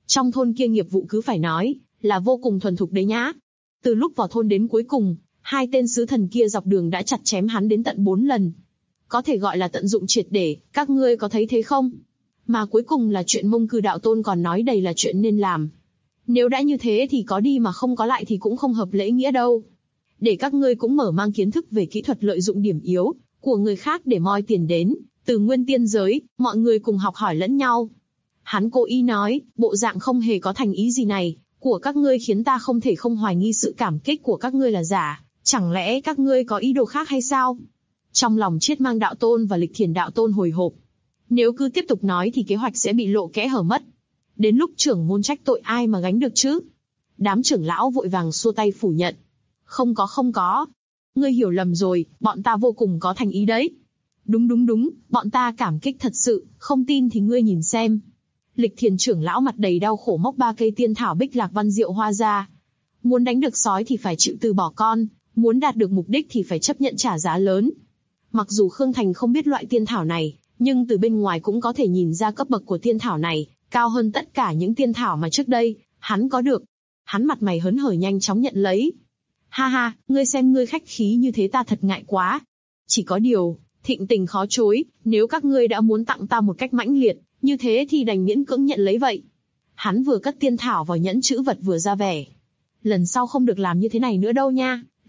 Trong thôn kia nghiệp vụ cứ phải nói, là vô cùng thuần thục đấy nhá. Từ lúc vào thôn đến cuối cùng, hai tên sứ thần kia dọc đường đã chặt chém hắn đến tận 4 lần. Có thể gọi là tận dụng triệt để, các ngươi có thấy thế không? Mà cuối cùng là chuyện Mông Cư đạo tôn còn nói đây là chuyện nên làm. Nếu đã như thế thì có đi mà không có lại thì cũng không hợp lễ nghĩa đâu. Để các ngươi cũng mở mang kiến thức về kỹ thuật lợi dụng điểm yếu của người khác để moi tiền đến, từ nguyên tiên giới, mọi người cùng học hỏi lẫn nhau. Hắn cố ý nói, bộ dạng không hề có thành ý gì này, của các ngươi khiến ta không thể không hoài nghi sự cảm kích của các ngươi là giả, chẳng lẽ các ngươi có ý đồ khác hay sao? Trong lòng Chiết Mang đạo tôn và Lịch Thiền đạo tôn hồi hộp. Nếu cứ tiếp tục nói thì kế hoạch sẽ bị lộ kẽ hở mất. Đến lúc trưởng môn trách tội ai mà gánh được chứ? Đám trưởng lão vội vàng xua tay phủ nhận. Không có. Ngươi hiểu lầm rồi, bọn ta vô cùng có thành ý đấy. Đúng, bọn ta cảm kích thật sự, không tin thì ngươi nhìn xem. Lịch Thiền trưởng lão mặt đầy đau khổ móc 3 cây tiên thảo bích lạc văn diệu hoa ra. Muốn đánh được sói thì phải chịu từ bỏ con, muốn đạt được mục đích thì phải chấp nhận trả giá lớn. Mặc dù Khương Thành không biết loại tiên thảo này, nhưng từ bên ngoài cũng có thể nhìn ra cấp bậc của tiên thảo này, cao hơn tất cả những tiên thảo mà trước đây, hắn có được. Hắn mặt mày hớn hở nhanh chóng nhận lấy. Ha, ngươi xem ngươi khách khí như thế ta thật ngại quá. Chỉ có điều, thịnh tình khó chối, nếu các ngươi đã muốn tặng ta một cách mãnh liệt, như thế thì đành miễn cưỡng nhận lấy vậy. Hắn vừa cất tiên thảo vào nhẫn chữ vật vừa ra vẻ. Lần sau không được làm như thế này nữa đâu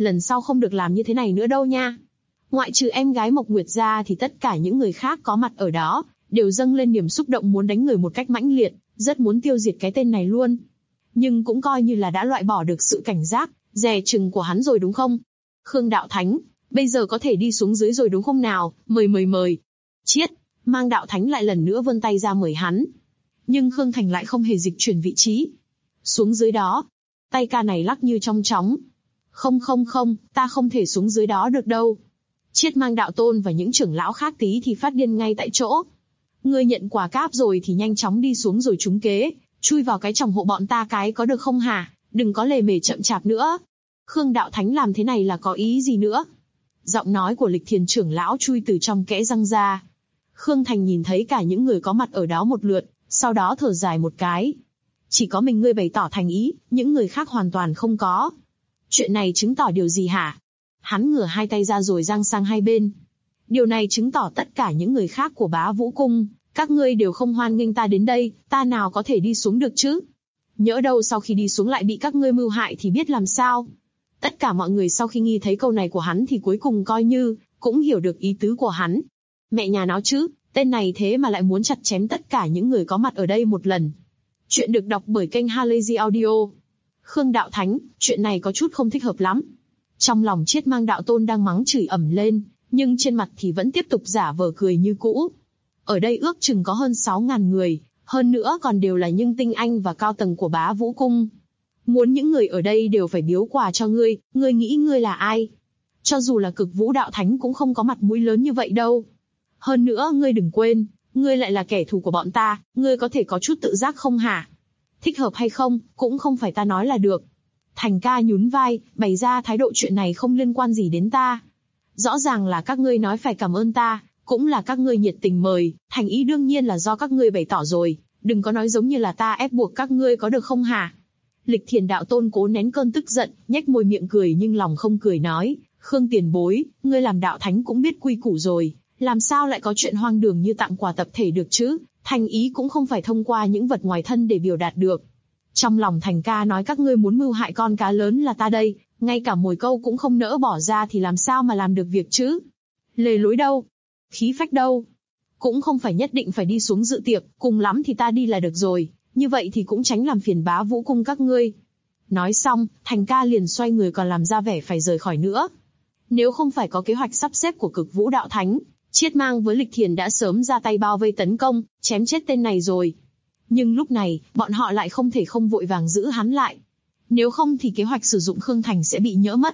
nha. Ngoại trừ em gái Mộc Nguyệt ra thì tất cả những người khác có mặt ở đó, đều dâng lên niềm xúc động muốn đánh người một cách mãnh liệt, rất muốn tiêu diệt cái tên này luôn. Nhưng cũng coi như là đã loại bỏ được sự cảnh giác, dè chừng của hắn rồi đúng không? Khương đạo thánh, bây giờ có thể đi xuống dưới rồi đúng không nào, mời. Chiết Mang đạo thánh lại lần nữa vươn tay ra mời hắn. Nhưng Khương Thành lại không hề dịch chuyển vị trí. Xuống dưới đó. Tay ca này lắc như trong chóng. Không, ta không thể xuống dưới đó được đâu. Chiết Mang đạo tôn và những trưởng lão khác tí thì phát điên ngay tại chỗ. Ngươi nhận quả cáp rồi thì nhanh chóng đi xuống rồi trúng kế, chui vào cái chòng hộ bọn ta cái có được không hả? Đừng có lề mề chậm chạp nữa. Khương đạo thánh làm thế này là có ý gì nữa? Giọng nói của Lịch Thiền trưởng lão chui từ trong kẽ răng ra. Khương Thành nhìn thấy cả những người có mặt ở đó một lượt, sau đó thở dài một cái. Chỉ có mình ngươi bày tỏ thành ý, những người khác hoàn toàn không có. Chuyện này chứng tỏ điều gì hả? Hắn ngửa hai tay ra rồi giang sang hai bên. Điều này chứng tỏ tất cả những người khác của Bá Vũ Cung, các ngươi đều không hoan nghênh ta đến đây, ta nào có thể đi xuống được chứ? Nhỡ đâu sau khi đi xuống lại bị các ngươi mưu hại thì biết làm sao? Tất cả mọi người sau khi nghe thấy câu này của hắn thì cuối cùng coi như cũng hiểu được ý tứ của hắn. Mẹ nhà nó chứ, tên này thế mà lại muốn chặt chém tất cả những người có mặt ở đây một lần. Chuyện được đọc bởi kênh Halazy Audio. Khương đạo thánh, chuyện này có chút không thích hợp lắm. Trong lòng Chiết Mang đạo tôn đang mắng chửi ầm lên, nhưng trên mặt thì vẫn tiếp tục giả vờ cười như cũ. Ở đây ước chừng có hơn 6.000 người, hơn nữa còn đều là những tinh anh và cao tầng của Bá Vũ Cung. Muốn những người ở đây đều phải biếu quà cho ngươi nghĩ ngươi là ai? Cho dù là Cực Vũ đạo thánh cũng không có mặt mũi lớn như vậy đâu. Hơn nữa ngươi đừng quên, ngươi lại là kẻ thù của bọn ta, ngươi có thể có chút tự giác không hả? Thích hợp hay không, cũng không phải ta nói là được. Thành ca nhún vai, bày ra thái độ chuyện này không liên quan gì đến ta. Rõ ràng là các ngươi nói phải cảm ơn ta, cũng là các ngươi nhiệt tình mời, thành ý đương nhiên là do các ngươi bày tỏ rồi, đừng có nói giống như là ta ép buộc các ngươi có được không hả? Lịch Thiền đạo tôn cố nén cơn tức giận, nhếch môi miệng cười nhưng lòng không cười nói, Khương tiền bối, ngươi làm đạo thánh cũng biết quy củ rồi, làm sao lại có chuyện hoang đường như tặng quà tập thể được chứ? Thành ý cũng không phải thông qua những vật ngoài thân để biểu đạt được. Trong lòng Thành ca nói các ngươi muốn mưu hại con cá lớn là ta đây, ngay cả mồi câu cũng không nỡ bỏ ra thì làm sao mà làm được việc chứ? Lề lối đâu? Khí phách đâu? Cũng không phải nhất định phải đi xuống dự tiệc, cùng lắm thì ta đi là được rồi, như vậy thì cũng tránh làm phiền Bá Vũ Cung các ngươi. Nói xong, Thành ca liền xoay người còn làm ra vẻ phải rời khỏi nữa. Nếu không phải có kế hoạch sắp xếp của Cực Vũ đạo thánh, Chiết Mang với Lịch Thiền đã sớm ra tay bao vây tấn công, chém chết tên này rồi. Nhưng lúc này, bọn họ lại không thể không vội vàng giữ hắn lại. Nếu không thì kế hoạch sử dụng Khương Thành sẽ bị nhỡ mất.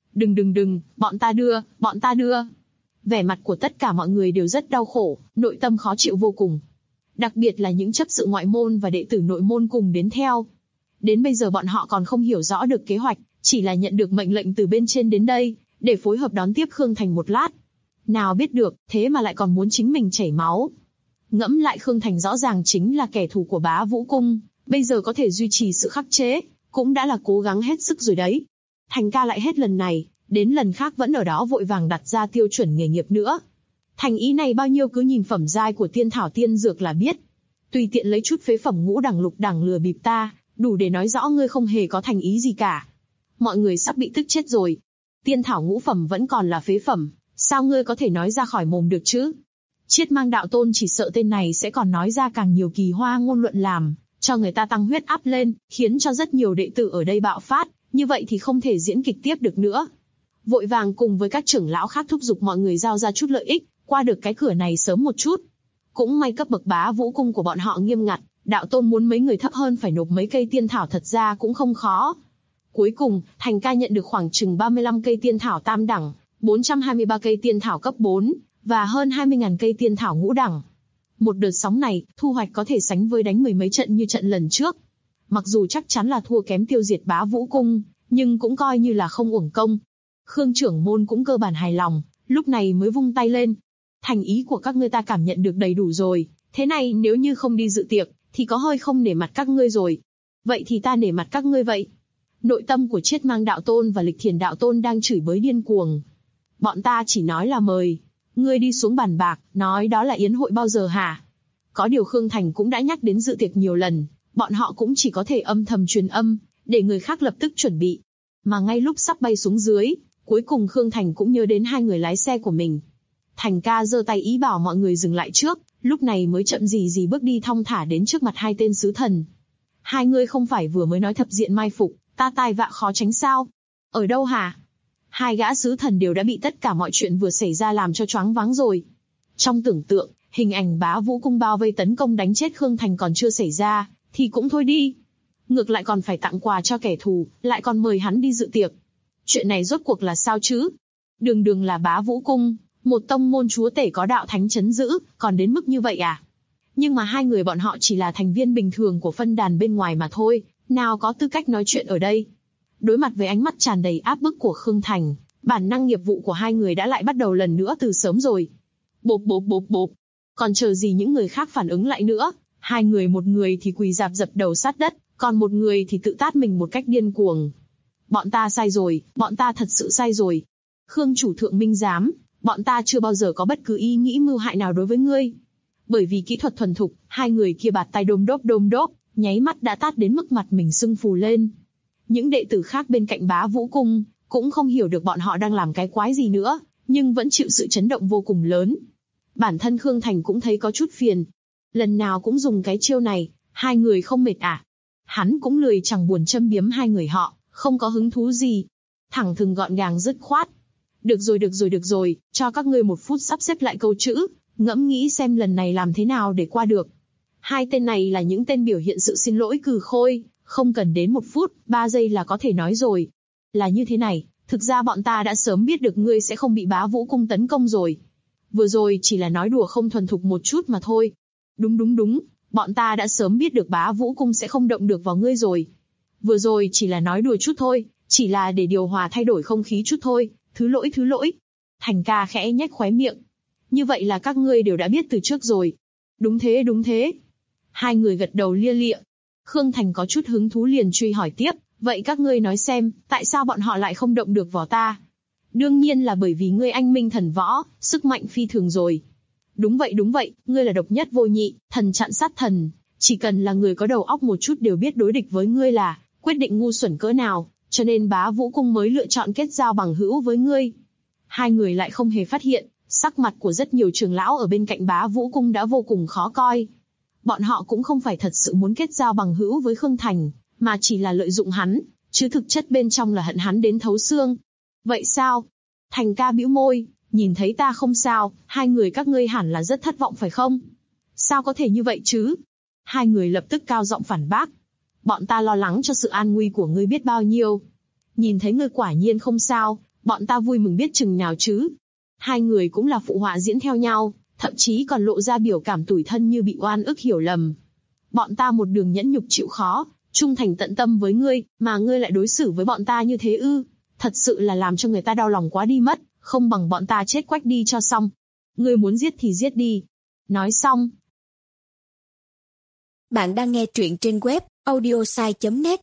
Đừng, bọn ta đưa. Vẻ mặt của tất cả mọi người đều rất đau khổ, nội tâm khó chịu vô cùng. Đặc biệt là những chấp sự ngoại môn và đệ tử nội môn cùng đến theo. Đến bây giờ bọn họ còn không hiểu rõ được kế hoạch, chỉ là nhận được mệnh lệnh từ bên trên đến đây, để phối hợp đón tiếp Khương Thành một lát. Nào biết được, thế mà lại còn muốn chính mình chảy máu. Ngẫm lại Khương Thành rõ ràng chính là kẻ thù của Bá Vũ Cung, Bây giờ có thể duy trì sự khắc chế, cũng đã là cố gắng hết sức rồi đấy. Thành ca lại hết lần này, đến lần khác vẫn ở đó vội vàng đặt ra tiêu chuẩn nghề nghiệp nữa. Thành ý này bao nhiêu cứ nhìn phẩm giai của tiên thảo tiên dược là biết. Tùy tiện lấy chút phế phẩm ngũ đẳng lục đẳng lừa bịp ta, đủ để nói rõ ngươi không hề có thành ý gì cả. Mọi người sắp bị tức chết rồi. Tiên thảo ngũ phẩm vẫn còn là phế phẩm, sao ngươi có thể nói ra khỏi mồm được chứ? Chiết Mang đạo tôn chỉ sợ tên này sẽ còn nói ra càng nhiều kỳ hoa ngôn luận làm cho người ta tăng huyết áp lên, khiến cho rất nhiều đệ tử ở đây bạo phát, như vậy thì không thể diễn kịch tiếp được nữa. Vội vàng cùng với các trưởng lão khác thúc giục mọi người giao ra chút lợi ích, qua được cái cửa này sớm một chút. Cũng may cấp bậc Bá Vũ cung của bọn họ nghiêm ngặt, đạo tôn muốn mấy người thấp hơn phải nộp mấy cây tiên thảo thật ra cũng không khó. Cuối cùng, Thành ca nhận được khoảng chừng 35 cây tiên thảo tam đẳng, 423 cây tiên thảo cấp 4, và hơn 20.000 cây tiên thảo ngũ đẳng. Một đợt sóng này, thu hoạch có thể sánh với đánh mười mấy trận như trận lần trước. Mặc dù chắc chắn là thua kém tiêu diệt Bá Vũ cung, nhưng cũng coi như là không uổng công. Khương trưởng môn cũng cơ bản hài lòng, lúc này mới vung tay lên. Thành ý của các ngươi ta cảm nhận được đầy đủ rồi, thế này nếu như không đi dự tiệc, thì có hơi không nể mặt các ngươi rồi. Vậy thì ta nể mặt các ngươi vậy. Nội tâm của Chiết Mang đạo tôn và Lịch Thiền đạo tôn đang chửi bới điên cuồng. Bọn ta chỉ nói là mời. Ngươi đi xuống bàn bạc, nói đó là yến hội bao giờ hả? Có điều Khương Thành cũng đã nhắc đến dự tiệc nhiều lần, bọn họ cũng chỉ có thể âm thầm truyền âm, để người khác lập tức chuẩn bị. Mà ngay lúc sắp bay xuống dưới, cuối cùng Khương Thành cũng nhớ đến hai người lái xe của mình. Thành ca giơ tay ý bảo mọi người dừng lại trước, lúc này mới chậm gì bước đi thong thả đến trước mặt hai tên sứ thần. Hai người không phải vừa mới nói thập diện mai phục, ta tai vạ khó tránh sao? Ở đâu hả? Hai gã sứ thần đều đã bị tất cả mọi chuyện vừa xảy ra làm cho choáng váng rồi. Trong tưởng tượng, hình ảnh Bá Vũ cung bao vây tấn công đánh chết Khương Thành còn chưa xảy ra, thì cũng thôi đi. Ngược lại còn phải tặng quà cho kẻ thù, lại còn mời hắn đi dự tiệc. Chuyện này rốt cuộc là sao chứ? Đường đường là Bá Vũ cung, một tông môn chúa tể có đạo thánh chấn giữ, còn đến mức như vậy à? Nhưng mà hai người bọn họ chỉ là thành viên bình thường của phân đàn bên ngoài mà thôi, nào có tư cách nói chuyện ở đây. Đối mặt với ánh mắt tràn đầy áp bức của Khương Thành, bản năng nghiệp vụ của hai người đã lại bắt đầu lần nữa từ sớm rồi. Bộp bộp bộp bộp. Còn chờ gì những người khác phản ứng lại nữa, hai người, một người thì quỳ rạp dập đầu sát đất, còn một người thì tự tát mình một cách điên cuồng. Bọn ta sai rồi, bọn ta thật sự sai rồi. Khương chủ thượng minh giám, bọn ta chưa bao giờ có bất cứ ý nghĩ mưu hại nào đối với ngươi. Bởi vì kỹ thuật thuần thục, hai người kia bạt tay đôm đốp, nháy mắt đã tát đến mức mặt mình sưng phù lên. Những đệ tử khác bên cạnh Bá Vũ cung cũng không hiểu được bọn họ đang làm cái quái gì nữa, nhưng vẫn chịu sự chấn động vô cùng lớn. Bản thân Khương Thành cũng thấy có chút phiền. Lần nào cũng dùng cái chiêu này, hai người không mệt à? Hắn cũng lười chẳng buồn châm biếm hai người họ, không có hứng thú gì. Thẳng thừng gọn gàng dứt khoát. Được rồi, cho các ngươi 1 phút sắp xếp lại câu chữ, ngẫm nghĩ xem lần này làm thế nào để qua được. Hai tên này là những tên biểu hiện sự xin lỗi cừ khôi, không cần đến 1 phút, 3 giây là có thể nói rồi. Là như thế này, thực ra bọn ta đã sớm biết được ngươi sẽ không bị Bá Vũ cung tấn công rồi. Vừa rồi chỉ là nói đùa không thuần thục một chút mà thôi. Đúng, bọn ta đã sớm biết được Bá Vũ cung sẽ không động được vào ngươi rồi. Vừa rồi chỉ là nói đùa chút thôi, chỉ là để điều hòa thay đổi không khí chút thôi, thứ lỗi. Thành ca khẽ nhếch khóe miệng. Như vậy là các ngươi đều đã biết từ trước rồi. Đúng thế. Hai người gật đầu lia lịa. Khương Thành có chút hứng thú liền truy hỏi tiếp, vậy các ngươi nói xem, tại sao bọn họ lại không động được vào ta? Đương nhiên là bởi vì ngươi anh minh thần võ, sức mạnh phi thường rồi. Đúng vậy, ngươi là độc nhất vô nhị, thần chặn sát thần, chỉ cần là người có đầu óc một chút đều biết đối địch với ngươi là quyết định ngu xuẩn cỡ nào, cho nên Bá Vũ cung mới lựa chọn kết giao bằng hữu với ngươi. Hai người lại không hề phát hiện, sắc mặt của rất nhiều trưởng lão ở bên cạnh Bá Vũ cung đã vô cùng khó coi. Bọn họ cũng không phải thật sự muốn kết giao bằng hữu với Khương Thành, mà chỉ là lợi dụng hắn, chứ thực chất bên trong là hận hắn đến thấu xương. Vậy sao? Thành ca bĩu môi, nhìn thấy ta không sao, hai người các ngươi hẳn là rất thất vọng phải không? Sao có thể như vậy chứ? Hai người lập tức cao giọng phản bác. Bọn ta lo lắng cho sự an nguy của ngươi biết bao nhiêu. Nhìn thấy ngươi quả nhiên không sao, bọn ta vui mừng biết chừng nào chứ. Hai người cũng là phụ họa diễn theo nhau, thậm chí còn lộ ra biểu cảm tủi thân như bị oan ức hiểu lầm. Bọn ta một đường nhẫn nhục chịu khó, trung thành tận tâm với ngươi, mà ngươi lại đối xử với bọn ta như thế ư? Thật sự là làm cho người ta đau lòng quá đi mất, không bằng bọn ta chết quách đi cho xong. Ngươi muốn giết thì giết đi. Nói xong. Bạn đang nghe truyện trên web audiosai.net.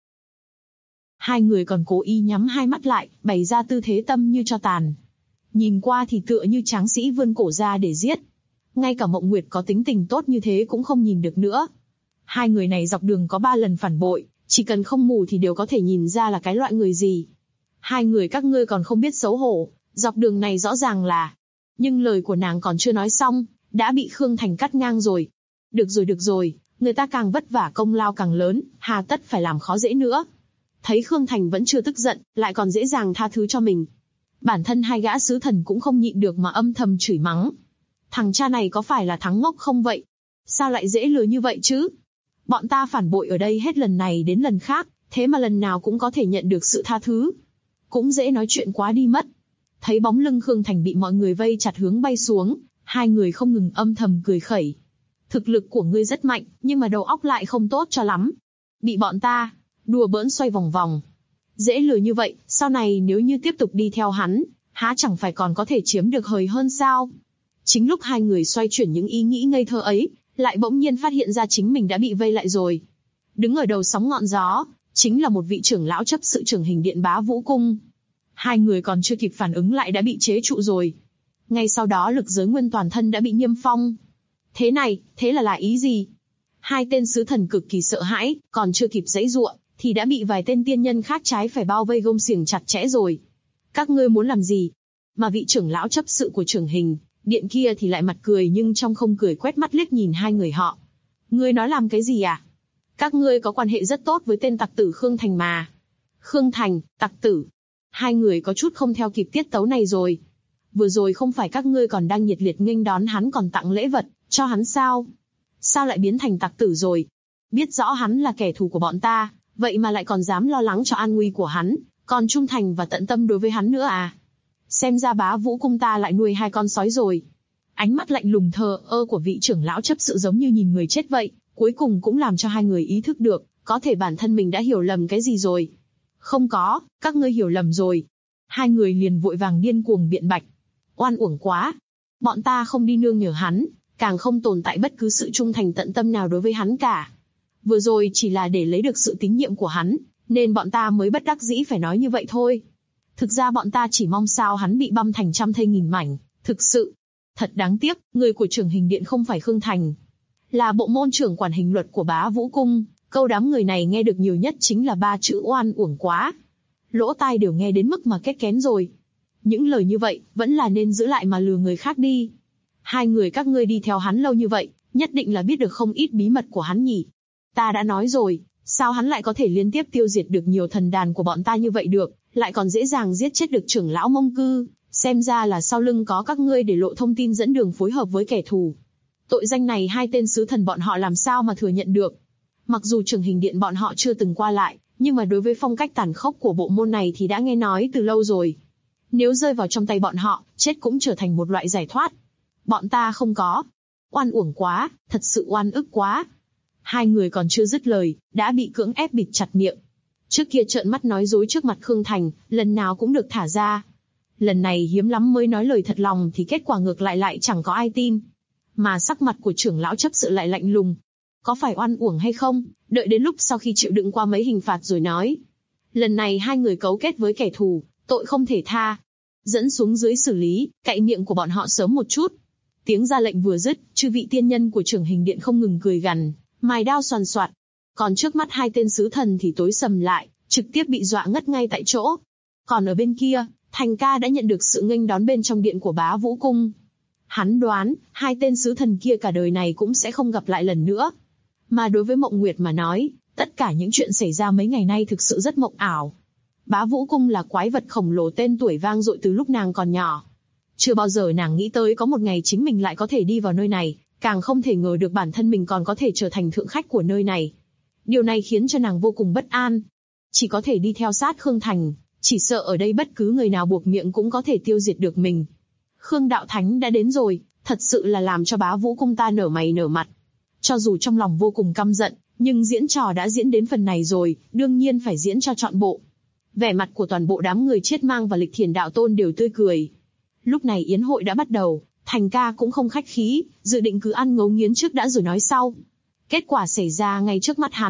Hai người còn cố ý nhắm hai mắt lại, bày ra tư thế tâm như cho tàn. Nhìn qua thì tựa như tráng sĩ vươn cổ ra để giết. Ngay cả Mộng Nguyệt có tính tình tốt như thế cũng không nhìn được nữa. Hai người này dọc đường có 3 lần phản bội, chỉ cần không mù thì đều có thể nhìn ra là cái loại người gì. Hai người các ngươi còn không biết xấu hổ, dọc đường này rõ ràng là... Nhưng lời của nàng còn chưa nói xong, đã bị Khương Thành cắt ngang rồi. Được rồi, người ta càng vất vả công lao càng lớn, hà tất phải làm khó dễ nữa. Thấy Khương Thành vẫn chưa tức giận, lại còn dễ dàng tha thứ cho mình. Bản thân hai gã sứ thần cũng không nhịn được mà âm thầm chửi mắng. Thằng cha này có phải là thằng ngốc không vậy? Sao lại dễ lừa như vậy chứ? Bọn ta phản bội ở đây hết lần này đến lần khác, thế mà lần nào cũng có thể nhận được sự tha thứ. Cũng dễ nói chuyện quá đi mất. Thấy bóng lưng Khương Thành bị mọi người vây chặt hướng bay xuống, hai người không ngừng âm thầm cười khẩy. Thực lực của ngươi rất mạnh, nhưng mà đầu óc lại không tốt cho lắm. Bị bọn ta đùa bỡn xoay vòng vòng. Dễ lừa như vậy, sau này nếu như tiếp tục đi theo hắn, há chẳng phải còn có thể chiếm được hời hơn sao? Chính lúc hai người xoay chuyển những ý nghĩ ngây thơ ấy, lại bỗng nhiên phát hiện ra chính mình đã bị vây lại rồi. Đứng ở đầu sóng ngọn gió, chính là một vị trưởng lão chấp sự Trường Hình Điện Bá Vũ Cung. Hai người còn chưa kịp phản ứng lại đã bị chế trụ rồi. Ngay sau đó lực giới nguyên toàn thân đã bị niêm phong. Thế này, thế là ý gì? Hai tên sứ thần cực kỳ sợ hãi, còn chưa kịp giãy giụa, thì đã bị vài tên tiên nhân khác trái phải bao vây gông xiềng chặt chẽ rồi. Các ngươi muốn làm gì? Mà vị trưởng lão chấp sự của Trường Hình Điện kia thì lại mặt cười nhưng trong không cười quét mắt liếc nhìn hai người họ. Ngươi nói làm cái gì à? Các ngươi có quan hệ rất tốt với tên tặc tử Khương Thành mà. Khương Thành, tặc tử. Hai người có chút không theo kịp tiết tấu này rồi. Vừa rồi không phải các ngươi còn đang nhiệt liệt nghênh đón hắn còn tặng lễ vật cho hắn sao? Sao lại biến thành tặc tử rồi? Biết rõ hắn là kẻ thù của bọn ta, vậy mà lại còn dám lo lắng cho an nguy của hắn, còn trung thành và tận tâm đối với hắn nữa à? Xem ra Bá Vũ Cung ta lại nuôi hai con sói rồi. Ánh mắt lạnh lùng thờ ơ của vị trưởng lão chấp sự giống như nhìn người chết vậy, cuối cùng cũng làm cho hai người ý thức được, có thể bản thân mình đã hiểu lầm cái gì rồi. Không có, các ngươi hiểu lầm rồi. Hai người liền vội vàng điên cuồng biện bạch. Oan uổng quá. Bọn ta không đi nương nhờ hắn, càng không tồn tại bất cứ sự trung thành tận tâm nào đối với hắn cả. Vừa rồi chỉ là để lấy được sự tín nhiệm của hắn, nên bọn ta mới bất đắc dĩ phải nói như vậy thôi. Thực ra bọn ta chỉ mong sao hắn bị băm thành trăm thây nghìn mảnh, thực sự. Thật đáng tiếc, người của Trường Hình Điện không phải Khương Thành, là bộ môn trưởng quản hình luật của Bá Vũ Cung. Câu đám người này nghe được nhiều nhất chính là 3 chữ oan uổng quá. Lỗ tai đều nghe đến mức mà kết kén rồi. Những lời như vậy, vẫn là nên giữ lại mà lừa người khác đi. Hai người các ngươi đi theo hắn lâu như vậy, nhất định là biết được không ít bí mật của hắn nhỉ. Ta đã nói rồi, sao hắn lại có thể liên tiếp tiêu diệt được nhiều thần đàn của bọn ta như vậy được, lại còn dễ dàng giết chết được trưởng lão Mông Cư, xem ra là sau lưng có các ngươi để lộ thông tin dẫn đường phối hợp với kẻ thù. Tội danh này hai tên sứ thần bọn họ làm sao mà thừa nhận được. Mặc dù Trường Hình Điện bọn họ chưa từng qua lại, nhưng mà đối với phong cách tàn khốc của bộ môn này thì đã nghe nói từ lâu rồi. Nếu rơi vào trong tay bọn họ, chết cũng trở thành một loại giải thoát. Bọn ta không có. Oan uổng quá, thật sự oan ức quá. Hai người còn chưa dứt lời, đã bị cưỡng ép bịt chặt miệng. Trước kia trợn mắt nói dối trước mặt Khương Thành, lần nào cũng được thả ra. Lần này hiếm lắm mới nói lời thật lòng thì kết quả ngược lại chẳng có ai tin. Mà sắc mặt của trưởng lão chấp sự lại lạnh lùng. Có phải oan uổng hay không, đợi đến lúc sau khi chịu đựng qua mấy hình phạt rồi nói. Lần này hai người cấu kết với kẻ thù, tội không thể tha. Dẫn xuống dưới xử lý, cạy miệng của bọn họ sớm một chút. Tiếng ra lệnh vừa dứt, chư vị tiên nhân của Trường Hình Điện không ngừng cười gằn, mài đao xoàn xoạt. Còn trước mắt hai tên sứ thần thì tối sầm lại, trực tiếp bị dọa ngất ngay tại chỗ. Còn ở bên kia, Thành Ca đã nhận được sự nghênh đón bên trong điện của Bá Vũ Cung. Hắn đoán, hai tên sứ thần kia cả đời này cũng sẽ không gặp lại lần nữa. Mà đối với Mộng Nguyệt mà nói, tất cả những chuyện xảy ra mấy ngày nay thực sự rất mộng ảo. Bá Vũ Cung là quái vật khổng lồ tên tuổi vang dội từ lúc nàng còn nhỏ. Chưa bao giờ nàng nghĩ tới có một ngày chính mình lại có thể đi vào nơi này, càng không thể ngờ được bản thân mình còn có thể trở thành thượng khách của nơi này. Điều này khiến cho nàng vô cùng bất an. Chỉ có thể đi theo sát Khương Thành, chỉ sợ ở đây bất cứ người nào buộc miệng cũng có thể tiêu diệt được mình. Khương Đạo Thánh đã đến rồi, thật sự là làm cho Bá Vũ Cung ta nở mày nở mặt. Cho dù trong lòng vô cùng căm giận, nhưng diễn trò đã diễn đến phần này rồi, đương nhiên phải diễn cho trọn bộ. Vẻ mặt của toàn bộ đám người Chiết Mang và Lịch Thiền Đạo Tôn đều tươi cười. Lúc này yến hội đã bắt đầu, Thành Ca cũng không khách khí, dự định cứ ăn ngấu nghiến trước đã rồi nói sau. Kết quả xảy ra ngay trước mắt hắn,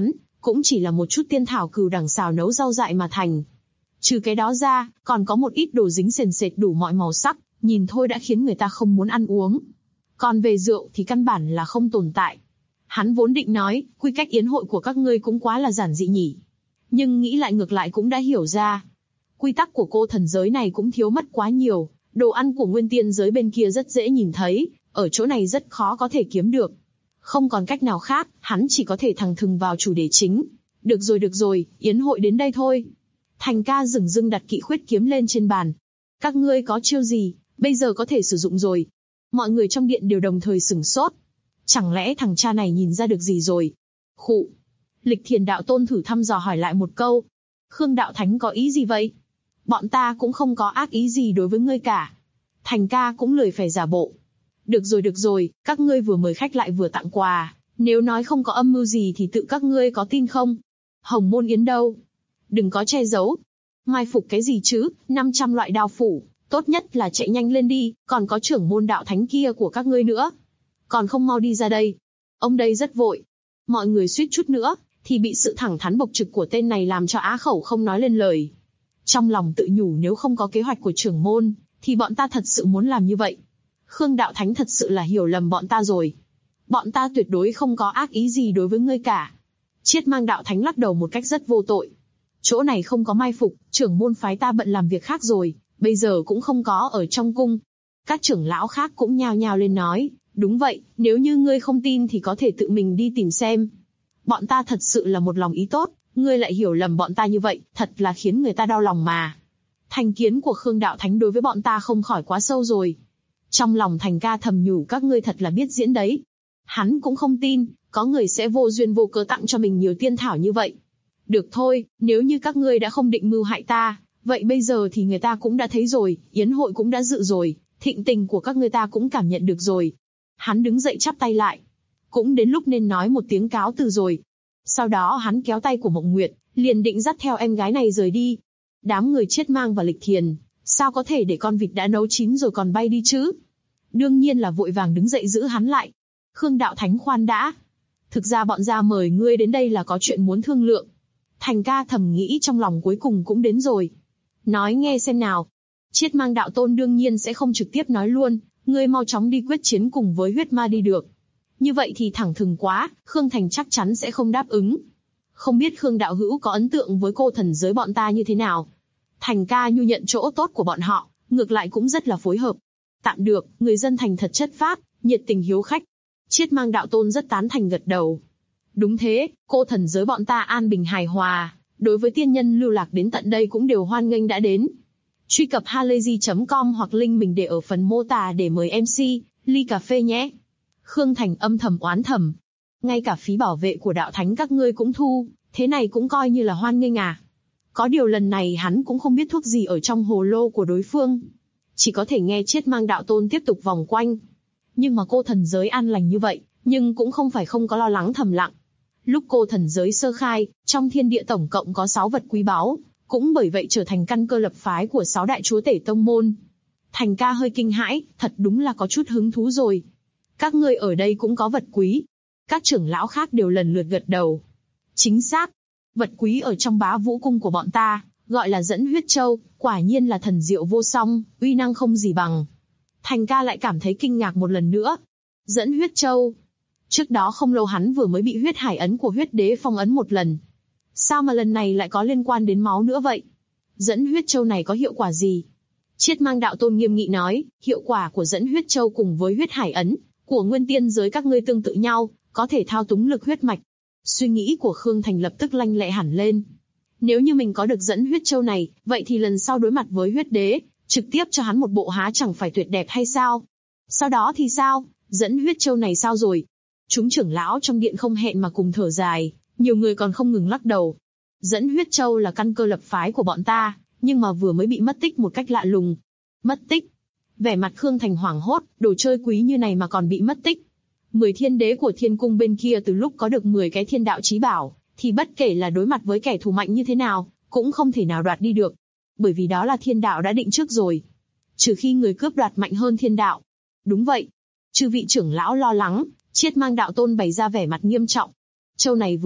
cũng chỉ là một chút tiên thảo cừu đằng xào nấu rau dại mà thành. Trừ cái đó ra, còn có một ít đồ dính sền sệt đủ mọi màu sắc, nhìn thôi đã khiến người ta không muốn ăn uống. Còn về rượu thì căn bản là không tồn tại. Hắn vốn định nói, quy cách yến hội của các ngươi cũng quá là giản dị nhỉ. Nhưng nghĩ lại ngược lại cũng đã hiểu ra. Quy tắc của cô thần giới này cũng thiếu mất quá nhiều, đồ ăn của nguyên tiên giới bên kia rất dễ nhìn thấy, ở chỗ này rất khó có thể kiếm được. Không còn cách nào khác, hắn chỉ có thể thẳng thừng vào chủ đề chính. Được rồi, yến hội đến đây thôi. Thành ca dửng dưng đặt kỵ khuyết kiếm lên trên bàn. Các ngươi có chiêu gì, bây giờ có thể sử dụng rồi. Mọi người trong điện đều đồng thời sửng sốt. Chẳng lẽ thằng cha này nhìn ra được gì rồi? Khụ. Lịch Thiền đạo tôn thử thăm dò hỏi lại một câu. Khương đạo thánh có ý gì vậy? Bọn ta cũng không có ác ý gì đối với ngươi cả. Thành ca cũng lười phải giả bộ. Được rồi, các ngươi vừa mời khách lại vừa tặng quà. Nếu nói không có âm mưu gì thì tự các ngươi có tin không? Hồng môn yến đâu? Đừng có che giấu. Mai phục cái gì chứ, 500 loại đao phủ. Tốt nhất là chạy nhanh lên đi, còn có trưởng môn đạo thánh kia của các ngươi nữa. Còn không mau đi ra đây. Ông đây rất vội. Mọi người suýt chút nữa, thì bị sự thẳng thắn bộc trực của tên này làm cho á khẩu không nói lên lời. Trong lòng tự nhủ nếu không có kế hoạch của trưởng môn, thì bọn ta thật sự muốn làm như vậy. Khương đạo thánh thật sự là hiểu lầm bọn ta rồi. Bọn ta tuyệt đối không có ác ý gì đối với ngươi cả. Chiết Mang đạo thánh lắc đầu một cách rất vô tội. Chỗ này không có mai phục, trưởng môn phái ta bận làm việc khác rồi, bây giờ cũng không có ở trong cung. Các trưởng lão khác cũng nhao nhao lên nói, đúng vậy, nếu như ngươi không tin thì có thể tự mình đi tìm xem. Bọn ta thật sự là một lòng ý tốt, ngươi lại hiểu lầm bọn ta như vậy, thật là khiến người ta đau lòng mà. Thành kiến của Khương đạo thánh đối với bọn ta không khỏi quá sâu rồi. Trong lòng Thành ca thầm nhủ các ngươi thật là biết diễn đấy. Hắn cũng không tin, có người sẽ vô duyên vô cớ tặng cho mình nhiều tiên thảo như vậy. Được thôi, nếu như các ngươi đã không định mưu hại ta, vậy bây giờ thì người ta cũng đã thấy rồi, yến hội cũng đã dự rồi, thịnh tình của các ngươi ta cũng cảm nhận được rồi. Hắn đứng dậy chắp tay lại. Cũng đến lúc nên nói một tiếng cáo từ rồi. Sau đó hắn kéo tay của Mộng Nguyệt, liền định dắt theo em gái này rời đi. Đám người Chiết Mang và Lịch Thiền, sao có thể để con vịt đã nấu chín rồi còn bay đi chứ? Đương nhiên là vội vàng đứng dậy giữ hắn lại. Khương đạo thánh khoan đã. Thực ra bọn gia mời ngươi đến đây là có chuyện muốn thương lượng. Thành ca thầm nghĩ trong lòng cuối cùng cũng đến rồi. Nói nghe xem nào. Chiết Mang đạo tôn đương nhiên sẽ không trực tiếp nói luôn, ngươi mau chóng đi quyết chiến cùng với huyết ma đi được. Như vậy thì thẳng thừng quá, Khương Thành chắc chắn sẽ không đáp ứng. Không biết Khương đạo hữu có ấn tượng với cô thần giới bọn ta như thế nào? Thành ca nhu nhận chỗ tốt của bọn họ, ngược lại cũng rất là phối hợp. Tạm được, người dân thành thật chất phác, nhiệt tình hiếu khách. Chiết Mang đạo tôn rất tán thành gật đầu. Đúng thế, cô thần giới bọn ta an bình hài hòa, đối với tiên nhân lưu lạc đến tận đây cũng đều hoan nghênh đã đến. Truy cập halayzi.com hoặc link mình để ở phần mô tả để mời MC, ly cà phê nhé. Khương Thành âm thầm oán thầm. Ngay cả phí bảo vệ của đạo thánh các ngươi cũng thu, thế này cũng coi như là hoan nghênh à. Có điều lần này hắn cũng không biết thuốc gì ở trong hồ lô của đối phương. Chỉ có thể nghe Chiết Mang đạo tôn tiếp tục vòng quanh. Nhưng mà cô thần giới an lành như vậy, nhưng cũng không phải không có lo lắng thầm lặng. Lúc cô thần giới sơ khai, trong thiên địa tổng cộng có 6 vật quý báu, cũng bởi vậy trở thành căn cơ lập phái của 6 đại chúa tể tông môn. Thành ca hơi kinh hãi, thật đúng là có chút hứng thú rồi. Các ngươi ở đây cũng có vật quý. Các trưởng lão khác đều lần lượt gật đầu. Chính xác. Vật quý ở trong Bá Vũ cung của bọn ta, gọi là Dẫn Huyết Châu, quả nhiên là thần diệu vô song, uy năng không gì bằng. Thành ca lại cảm thấy kinh ngạc một lần nữa. Dẫn Huyết Châu. Trước đó không lâu hắn vừa mới bị huyết hải ấn của huyết đế phong ấn một lần. Sao mà lần này lại có liên quan đến máu nữa vậy? Dẫn Huyết Châu này có hiệu quả gì? Chiết Mang đạo tôn nghiêm nghị nói, hiệu quả của Dẫn Huyết Châu cùng với huyết hải ấn của nguyên tiên giới các ngươi tương tự nhau, có thể thao túng lực huyết mạch. Suy nghĩ của Khương Thành lập tức lanh lẹ hẳn lên. Nếu như mình có được Dẫn Huyết Châu này, vậy thì lần sau đối mặt với huyết đế, trực tiếp cho hắn một bộ há chẳng phải tuyệt đẹp hay sao? Sau đó thì sao? Dẫn Huyết Châu này sao rồi? Chúng trưởng lão trong điện không hẹn mà cùng thở dài, nhiều người còn không ngừng lắc đầu. Dẫn Huyết Châu là căn cơ lập phái của bọn ta, nhưng mà vừa mới bị mất tích một cách lạ lùng. Mất tích? Vẻ mặt Khương Thành hoảng hốt, đồ chơi quý như này mà còn bị mất tích. 10 thiên đế của thiên cung bên kia từ lúc có được 10 cái thiên đạo chí bảo, thì bất kể là đối mặt với kẻ thù mạnh như thế nào, cũng không thể nào đoạt đi được. Bởi vì đó là thiên đạo đã định trước rồi. Trừ khi người cướp đoạt mạnh hơn thiên đạo. Đúng vậy. Chư vị trưởng lão lo lắng, Chiết Mang đạo tôn bày ra vẻ mặt nghiêm trọng. Châu này vừa mất,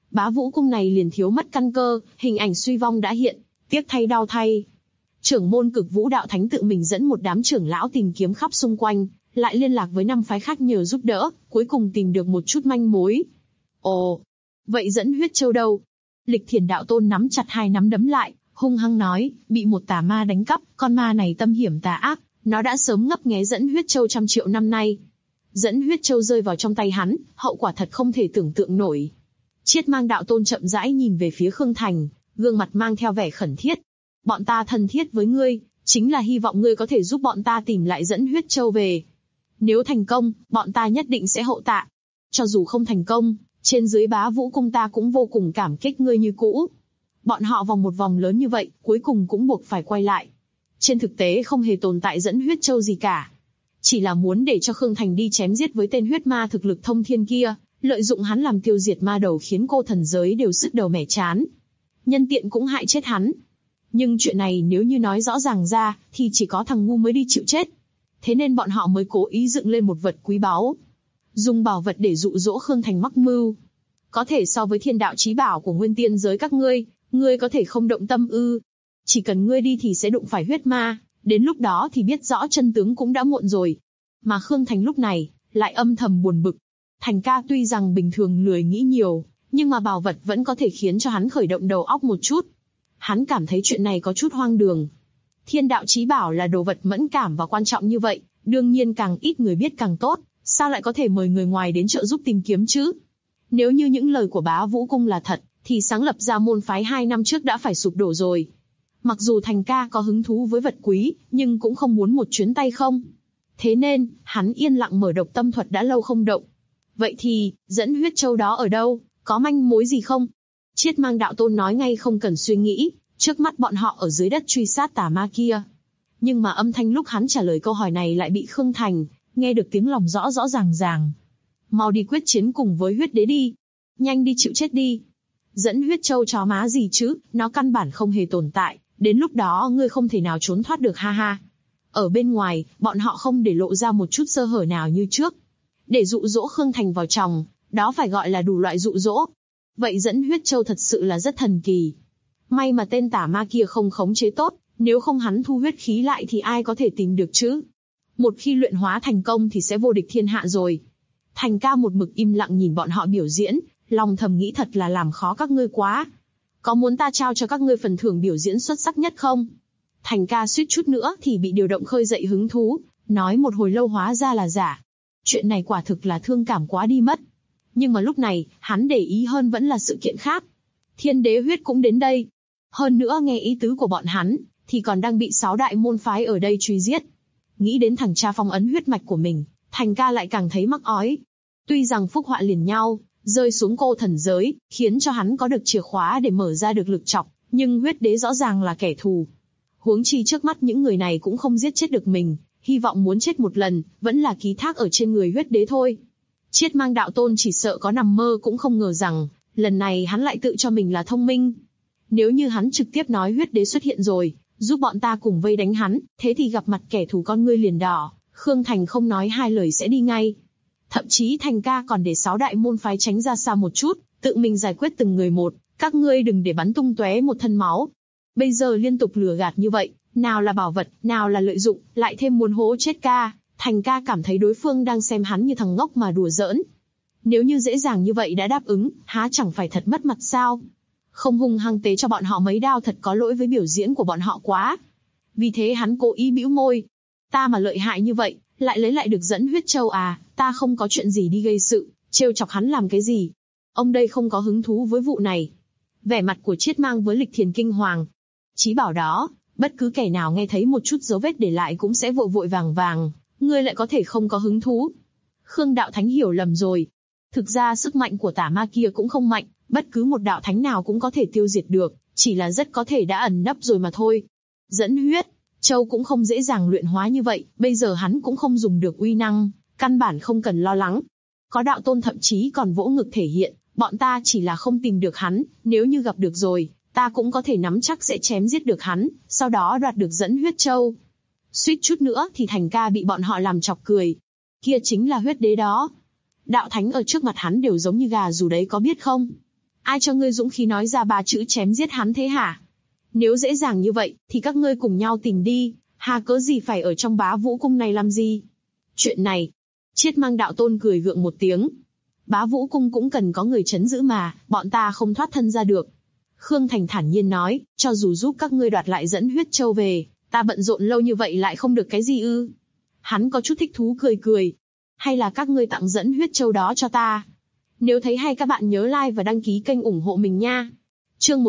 Bá Vũ Cung này liền thiếu mất căn cơ, hình ảnh suy vong đã hiện, tiếc thay đau thay. Trưởng môn Cực Vũ Đạo Thánh tự mình dẫn một đám trưởng lão tìm kiếm khắp xung quanh, lại liên lạc với 5 phái khác nhờ giúp đỡ, cuối cùng tìm được một chút manh mối. Ồ, vậy dẫn huyết châu đâu? Lịch Thiền Đạo Tôn nắm chặt 2 nắm đấm lại, hung hăng nói, bị một tà ma đánh cắp, con ma này tâm hiểm tà ác, nó đã sớm ngấp nghé dẫn huyết châu trăm triệu năm nay. Dẫn huyết châu rơi vào trong tay hắn, hậu quả thật không thể tưởng tượng nổi. Chiết Mang Đạo Tôn chậm rãi nhìn về phía Khương Thành, gương mặt mang theo vẻ khẩn thiết. Bọn ta thân thiết với ngươi, chính là hy vọng ngươi có thể giúp bọn ta tìm lại dẫn huyết châu về. Nếu thành công, bọn ta nhất định sẽ hậu tạ. Cho dù không thành công, trên dưới Bá Vũ Cung ta cũng vô cùng cảm kích ngươi như cũ. Bọn họ vòng một vòng lớn như vậy, cuối cùng cũng buộc phải quay lại. Trên thực tế không hề tồn tại dẫn huyết châu gì cả. Chỉ là muốn để cho Khương Thành đi chém giết với tên huyết ma thực lực thông thiên kia, lợi dụng hắn làm tiêu diệt ma đầu khiến cô thần giới đều sứt đầu mẻ chán. Nhân tiện cũng hại chết hắn. Nhưng chuyện này nếu như nói rõ ràng ra, thì chỉ có thằng ngu mới đi chịu chết. Thế nên bọn họ mới cố ý dựng lên một vật quý báu. Dùng bảo vật để dụ dỗ Khương Thành mắc mưu. Có thể so với thiên đạo chí bảo của nguyên tiên giới các ngươi có thể không động tâm ư? Chỉ cần ngươi đi thì sẽ đụng phải huyết ma, đến lúc đó thì biết rõ chân tướng cũng đã muộn rồi. Mà Khương Thành lúc này, lại âm thầm buồn bực. Thành ca tuy rằng bình thường lười nghĩ nhiều, nhưng mà bảo vật vẫn có thể khiến cho hắn khởi động đầu óc một chút. Hắn cảm thấy chuyện này có chút hoang đường. Thiên đạo chí bảo là đồ vật mẫn cảm và quan trọng như vậy, đương nhiên càng ít người biết càng tốt, sao lại có thể mời người ngoài đến trợ giúp tìm kiếm chứ? Nếu như những lời của Bá Vũ Cung là thật, thì sáng lập ra môn phái 2 năm trước đã phải sụp đổ rồi. Mặc dù Thành ca có hứng thú với vật quý, nhưng cũng không muốn một chuyến tay không. Thế nên, hắn yên lặng mở độc tâm thuật đã lâu không động. Vậy thì, dẫn huyết châu đó ở đâu, có manh mối gì không? Chiết Mang Đạo Tôn nói ngay không cần suy nghĩ, trước mắt bọn họ ở dưới đất truy sát tà ma kia. Nhưng mà âm thanh lúc hắn trả lời câu hỏi này lại bị Khương Thành nghe được tiếng lòng rõ rõ ràng ràng. Mau đi quyết chiến cùng với huyết đế đi. Nhanh đi chịu chết đi. Dẫn huyết châu chó má gì chứ, nó căn bản không hề tồn tại, đến lúc đó ngươi không thể nào trốn thoát được ha ha. Ở bên ngoài, bọn họ không để lộ ra một chút sơ hở nào như trước. Để dụ dỗ Khương Thành vào chồng, đó phải gọi là đủ loại dụ dỗ. Vậy dẫn huyết châu thật sự là rất thần kỳ. May mà tên tà ma kia không khống chế tốt, nếu không hắn thu huyết khí lại thì ai có thể tìm được chứ. Một khi luyện hóa thành công thì sẽ vô địch thiên hạ rồi. Thành ca một mực im lặng nhìn bọn họ biểu diễn, lòng thầm nghĩ thật là làm khó các ngươi quá. Có muốn ta trao cho các ngươi phần thưởng biểu diễn xuất sắc nhất không? Thành ca suýt chút nữa thì bị điều động khơi dậy hứng thú, nói một hồi lâu hóa ra là giả. Chuyện này quả thực là thương cảm quá đi mất. Nhưng mà lúc này, hắn để ý hơn vẫn là sự kiện khác. Thiên đế huyết cũng đến đây. Hơn nữa nghe ý tứ của bọn hắn, thì còn đang bị 6 đại môn phái ở đây truy giết. Nghĩ đến thằng cha phong ấn huyết mạch của mình, Thành ca lại càng thấy mắc ói. Tuy rằng phúc họa liền nhau, rơi xuống cô thần giới, khiến cho hắn có được chìa khóa để mở ra được lực trọc, nhưng huyết đế rõ ràng là kẻ thù. Huống chi trước mắt những người này cũng không giết chết được mình, hy vọng muốn chết một lần, vẫn là ký thác ở trên người huyết đế thôi. Chiết Mang Đạo Tôn chỉ sợ có nằm mơ cũng không ngờ rằng, lần này hắn lại tự cho mình là thông minh. Nếu như hắn trực tiếp nói huyết đế xuất hiện rồi, giúp bọn ta cùng vây đánh hắn, thế thì gặp mặt kẻ thù con ngươi liền đỏ, Khương Thành không nói hai lời sẽ đi ngay. Thậm chí Thành ca còn để 6 đại môn phái tránh ra xa một chút, tự mình giải quyết từng người một, các ngươi đừng để bắn tung tóe một thân máu. Bây giờ liên tục lừa gạt như vậy, nào là bảo vật, nào là lợi dụng, lại thêm muốn hố chết ca, Thành ca cảm thấy đối phương đang xem hắn như thằng ngốc mà đùa giỡn. Nếu như dễ dàng như vậy đã đáp ứng, há chẳng phải thật mất mặt sao? Không hung hăng tế cho bọn họ mấy đao thật có lỗi với biểu diễn của bọn họ quá. Vì thế hắn cố ý bĩu môi. Ta mà lợi hại như vậy, lại lấy lại được dẫn huyết châu à, ta không có chuyện gì đi gây sự, trêu chọc hắn làm cái gì? Ông đây không có hứng thú với vụ này. Vẻ mặt của Chiết Mang với Lịch Thiền kinh hoàng. Chí bảo đó, bất cứ kẻ nào nghe thấy một chút dấu vết để lại cũng sẽ vội vội vàng vàng, ngươi lại có thể không có hứng thú. Khương Đạo Thánh hiểu lầm rồi. Thực ra sức mạnh của tà ma kia cũng không mạnh, bất cứ một đạo thánh nào cũng có thể tiêu diệt được, chỉ là rất có thể đã ẩn nấp rồi mà thôi. Dẫn huyết châu cũng không dễ dàng luyện hóa như vậy, bây giờ hắn cũng không dùng được uy năng, căn bản không cần lo lắng. Có đạo tôn thậm chí còn vỗ ngực thể hiện, bọn ta chỉ là không tìm được hắn, nếu như gặp được rồi, ta cũng có thể nắm chắc sẽ chém giết được hắn, sau đó đoạt được dẫn huyết châu. Suýt chút nữa thì Thành ca bị bọn họ làm chọc cười. Kia chính là huyết đế đó. Đạo thánh ở trước mặt hắn đều giống như gà dù đấy có biết không? Ai cho ngươi dũng khí nói ra 3 chữ chém giết hắn thế hả? Nếu dễ dàng như vậy, thì các ngươi cùng nhau tìm đi, hà cớ gì phải ở trong Bá Vũ Cung này làm gì? Chuyện này, Chiết Mang đạo tôn cười gượng một tiếng. Bá Vũ Cung cũng cần có người trấn giữ mà, bọn ta không thoát thân ra được. Khương Thành thản nhiên nói, cho dù giúp các ngươi đoạt lại Dẫn Huyết Châu về, ta bận rộn lâu như vậy lại không được cái gì ư? Hắn có chút thích thú cười cười. Hay là các ngươi tặng Dẫn Huyết Châu đó cho ta? Nếu thấy hay các bạn nhớ like và đăng ký kênh ủng hộ mình nha. Chương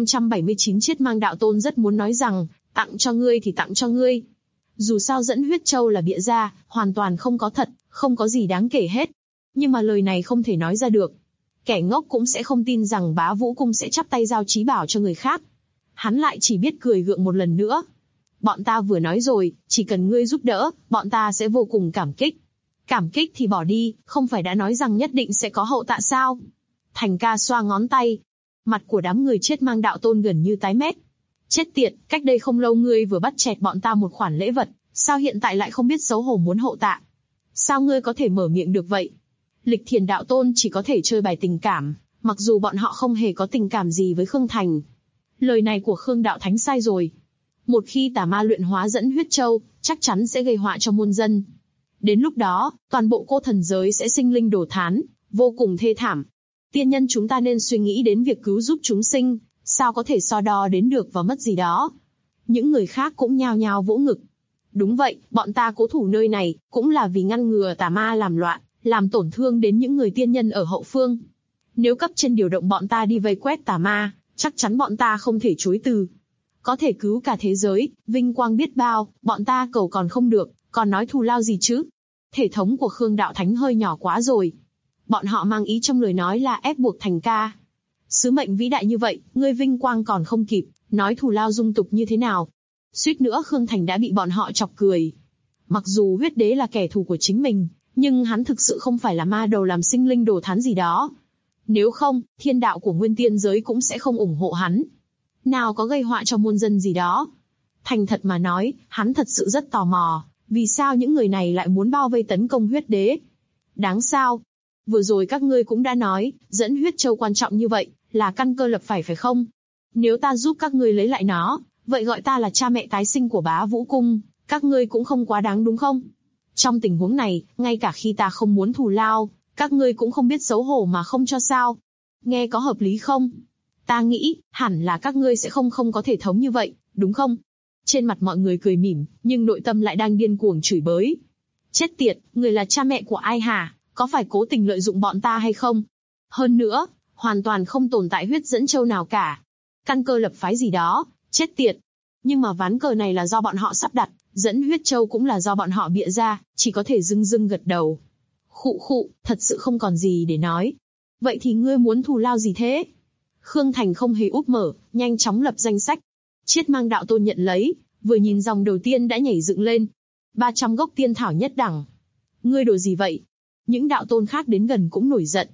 1579 Chiết Mang đạo tôn rất muốn nói rằng, tặng cho ngươi thì tặng cho ngươi. Dù sao Dẫn Huyết Châu là bịa ra, hoàn toàn không có thật, không có gì đáng kể hết. Nhưng mà lời này không thể nói ra được. Kẻ ngốc cũng sẽ không tin rằng Bá Vũ Cung sẽ chắp tay giao trí bảo cho người khác. Hắn lại chỉ biết cười gượng một lần nữa. Bọn ta vừa nói rồi, chỉ cần ngươi giúp đỡ, bọn ta sẽ vô cùng cảm kích. Cảm kích thì bỏ đi, không phải đã nói rằng nhất định sẽ có hậu tạ sao? Thành ca xoa ngón tay. Mặt của đám người Chiết Mang đạo tôn gần như tái mét. Chết tiệt, cách đây không lâu ngươi vừa bắt chẹt bọn ta một khoản lễ vật, sao hiện tại lại không biết xấu hổ muốn hậu tạ? Sao ngươi có thể mở miệng được vậy? Lịch Thiền đạo tôn chỉ có thể chơi bài tình cảm, mặc dù bọn họ không hề có tình cảm gì với Khương Thành. Lời này của Khương đạo thánh sai rồi. Một khi tà ma luyện hóa Dẫn Huyết Châu, chắc chắn sẽ gây họa cho muôn dân. Đến lúc đó, toàn bộ cô thần giới sẽ sinh linh đổ thán, vô cùng thê thảm. Tiên nhân chúng ta nên suy nghĩ đến việc cứu giúp chúng sinh, sao có thể so đo đến được và mất gì đó. Những người khác cũng nhao nhao vỗ ngực. Đúng vậy, bọn ta cố thủ nơi này, cũng là vì ngăn ngừa tà ma làm loạn, làm tổn thương đến những người tiên nhân ở hậu phương. Nếu cấp trên điều động bọn ta đi vây quét tà ma, chắc chắn bọn ta không thể chối từ. Có thể cứu cả thế giới, vinh quang biết bao, bọn ta cầu còn không được, còn nói thù lao gì chứ? Thể thống của Khương đạo thánh hơi nhỏ quá rồi. Bọn họ mang ý trong lời nói là ép buộc Thành ca. Sứ mệnh vĩ đại như vậy, ngươi vinh quang còn không kịp, nói thù lao dung tục như thế nào? Suýt nữa Khương Thành đã bị bọn họ chọc cười. Mặc dù huyết đế là kẻ thù của chính mình, nhưng hắn thực sự không phải là ma đầu làm sinh linh đồ thán gì đó. Nếu không, thiên đạo của nguyên tiên giới cũng sẽ không ủng hộ hắn. Nào có gây họa cho muôn dân gì đó. Thành thật mà nói, hắn thật sự rất tò mò, vì sao những người này lại muốn bao vây tấn công huyết đế. Đáng sao? Vừa rồi các ngươi cũng đã nói, Dẫn Huyết Châu quan trọng như vậy, là căn cơ lập phải không? Nếu ta giúp các ngươi lấy lại nó, vậy gọi ta là cha mẹ tái sinh của Bá Vũ Cung, các ngươi cũng không quá đáng đúng không? Trong tình huống này, ngay cả khi ta không muốn thù lao, các ngươi cũng không biết xấu hổ mà không cho sao? Nghe có hợp lý không? Ta nghĩ, hẳn là các ngươi sẽ không có thể thống như vậy, đúng không? Trên mặt mọi người cười mỉm, nhưng nội tâm lại đang điên cuồng chửi bới. Chết tiệt, người là cha mẹ của ai hả? Có phải cố tình lợi dụng bọn ta hay không? Hơn nữa, hoàn toàn không tồn tại huyết dẫn châu nào cả. Căn cơ lập phái gì đó, chết tiệt. Nhưng mà ván cờ này là do bọn họ sắp đặt, Dẫn Huyết Châu cũng là do bọn họ bịa ra, chỉ có thể dưng dưng gật đầu. Khụ khụ, thật sự không còn gì để nói. Vậy thì ngươi muốn thù lao gì thế? Khương Thành không hề úp mở, nhanh chóng lập danh sách. Chiết Mang đạo tôn nhận lấy, vừa nhìn dòng đầu tiên đã nhảy dựng lên. 300 gốc tiên thảo nhất đẳng. Ngươi đồ gì vậy? Những đạo tôn khác đến gần cũng nổi giận.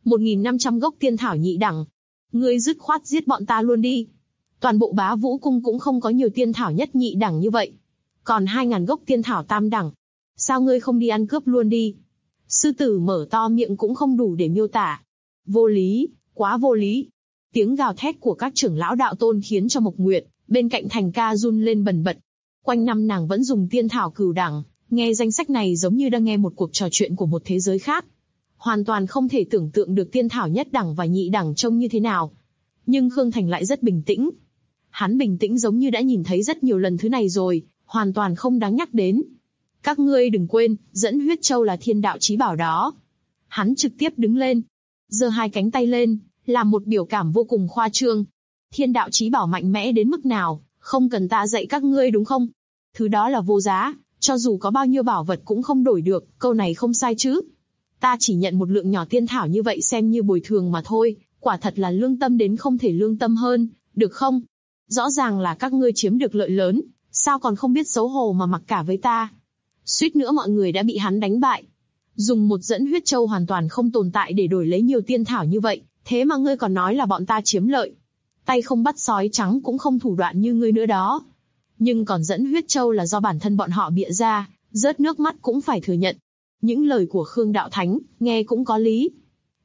1.500 gốc tiên thảo nhị đẳng. Ngươi dứt khoát giết bọn ta luôn đi. Toàn bộ Bá Vũ Cung cũng không có nhiều tiên thảo nhất nhị đẳng như vậy. Còn 2.000 gốc tiên thảo tam đẳng. Sao ngươi không đi ăn cướp luôn đi? Sư tử mở to miệng cũng không đủ để miêu tả. Vô lý, quá vô lý. Tiếng gào thét của các trưởng lão đạo tôn khiến cho Mộc Nguyệt, bên cạnh Thành ca run lên bần bật. Quanh năm nàng vẫn dùng tiên thảo cửu đẳng, nghe danh sách này giống như đang nghe một cuộc trò chuyện của một thế giới khác. Hoàn toàn không thể tưởng tượng được tiên thảo nhất đẳng và nhị đẳng trông như thế nào. Nhưng Khương Thành lại rất bình tĩnh. Hắn bình tĩnh giống như đã nhìn thấy rất nhiều lần thứ này rồi, hoàn toàn không đáng nhắc đến. Các ngươi đừng quên, Dẫn Huyết Châu là thiên đạo chí bảo đó. Hắn trực tiếp đứng lên, giơ hai cánh tay lên, làm một biểu cảm vô cùng khoa trương. Thiên đạo chí bảo mạnh mẽ đến mức nào, không cần ta dạy các ngươi đúng không? Thứ đó là vô giá, cho dù có bao nhiêu bảo vật cũng không đổi được, câu này không sai chứ. Ta chỉ nhận một lượng nhỏ tiên thảo như vậy xem như bồi thường mà thôi, quả thật là lương tâm đến không thể lương tâm hơn, được không? Rõ ràng là các ngươi chiếm được lợi lớn, sao còn không biết xấu hổ mà mặc cả với ta? Suýt nữa mọi người đã bị hắn đánh bại. Dùng một Dẫn Huyết Châu hoàn toàn không tồn tại để đổi lấy nhiều tiên thảo như vậy, thế mà ngươi còn nói là bọn ta chiếm lợi. Tay không bắt sói trắng cũng không thủ đoạn như ngươi nữa đó. Nhưng còn Dẫn Huyết Châu là do bản thân bọn họ bịa ra, rớt nước mắt cũng phải thừa nhận. Những lời của Khương Đạo Thánh, nghe cũng có lý.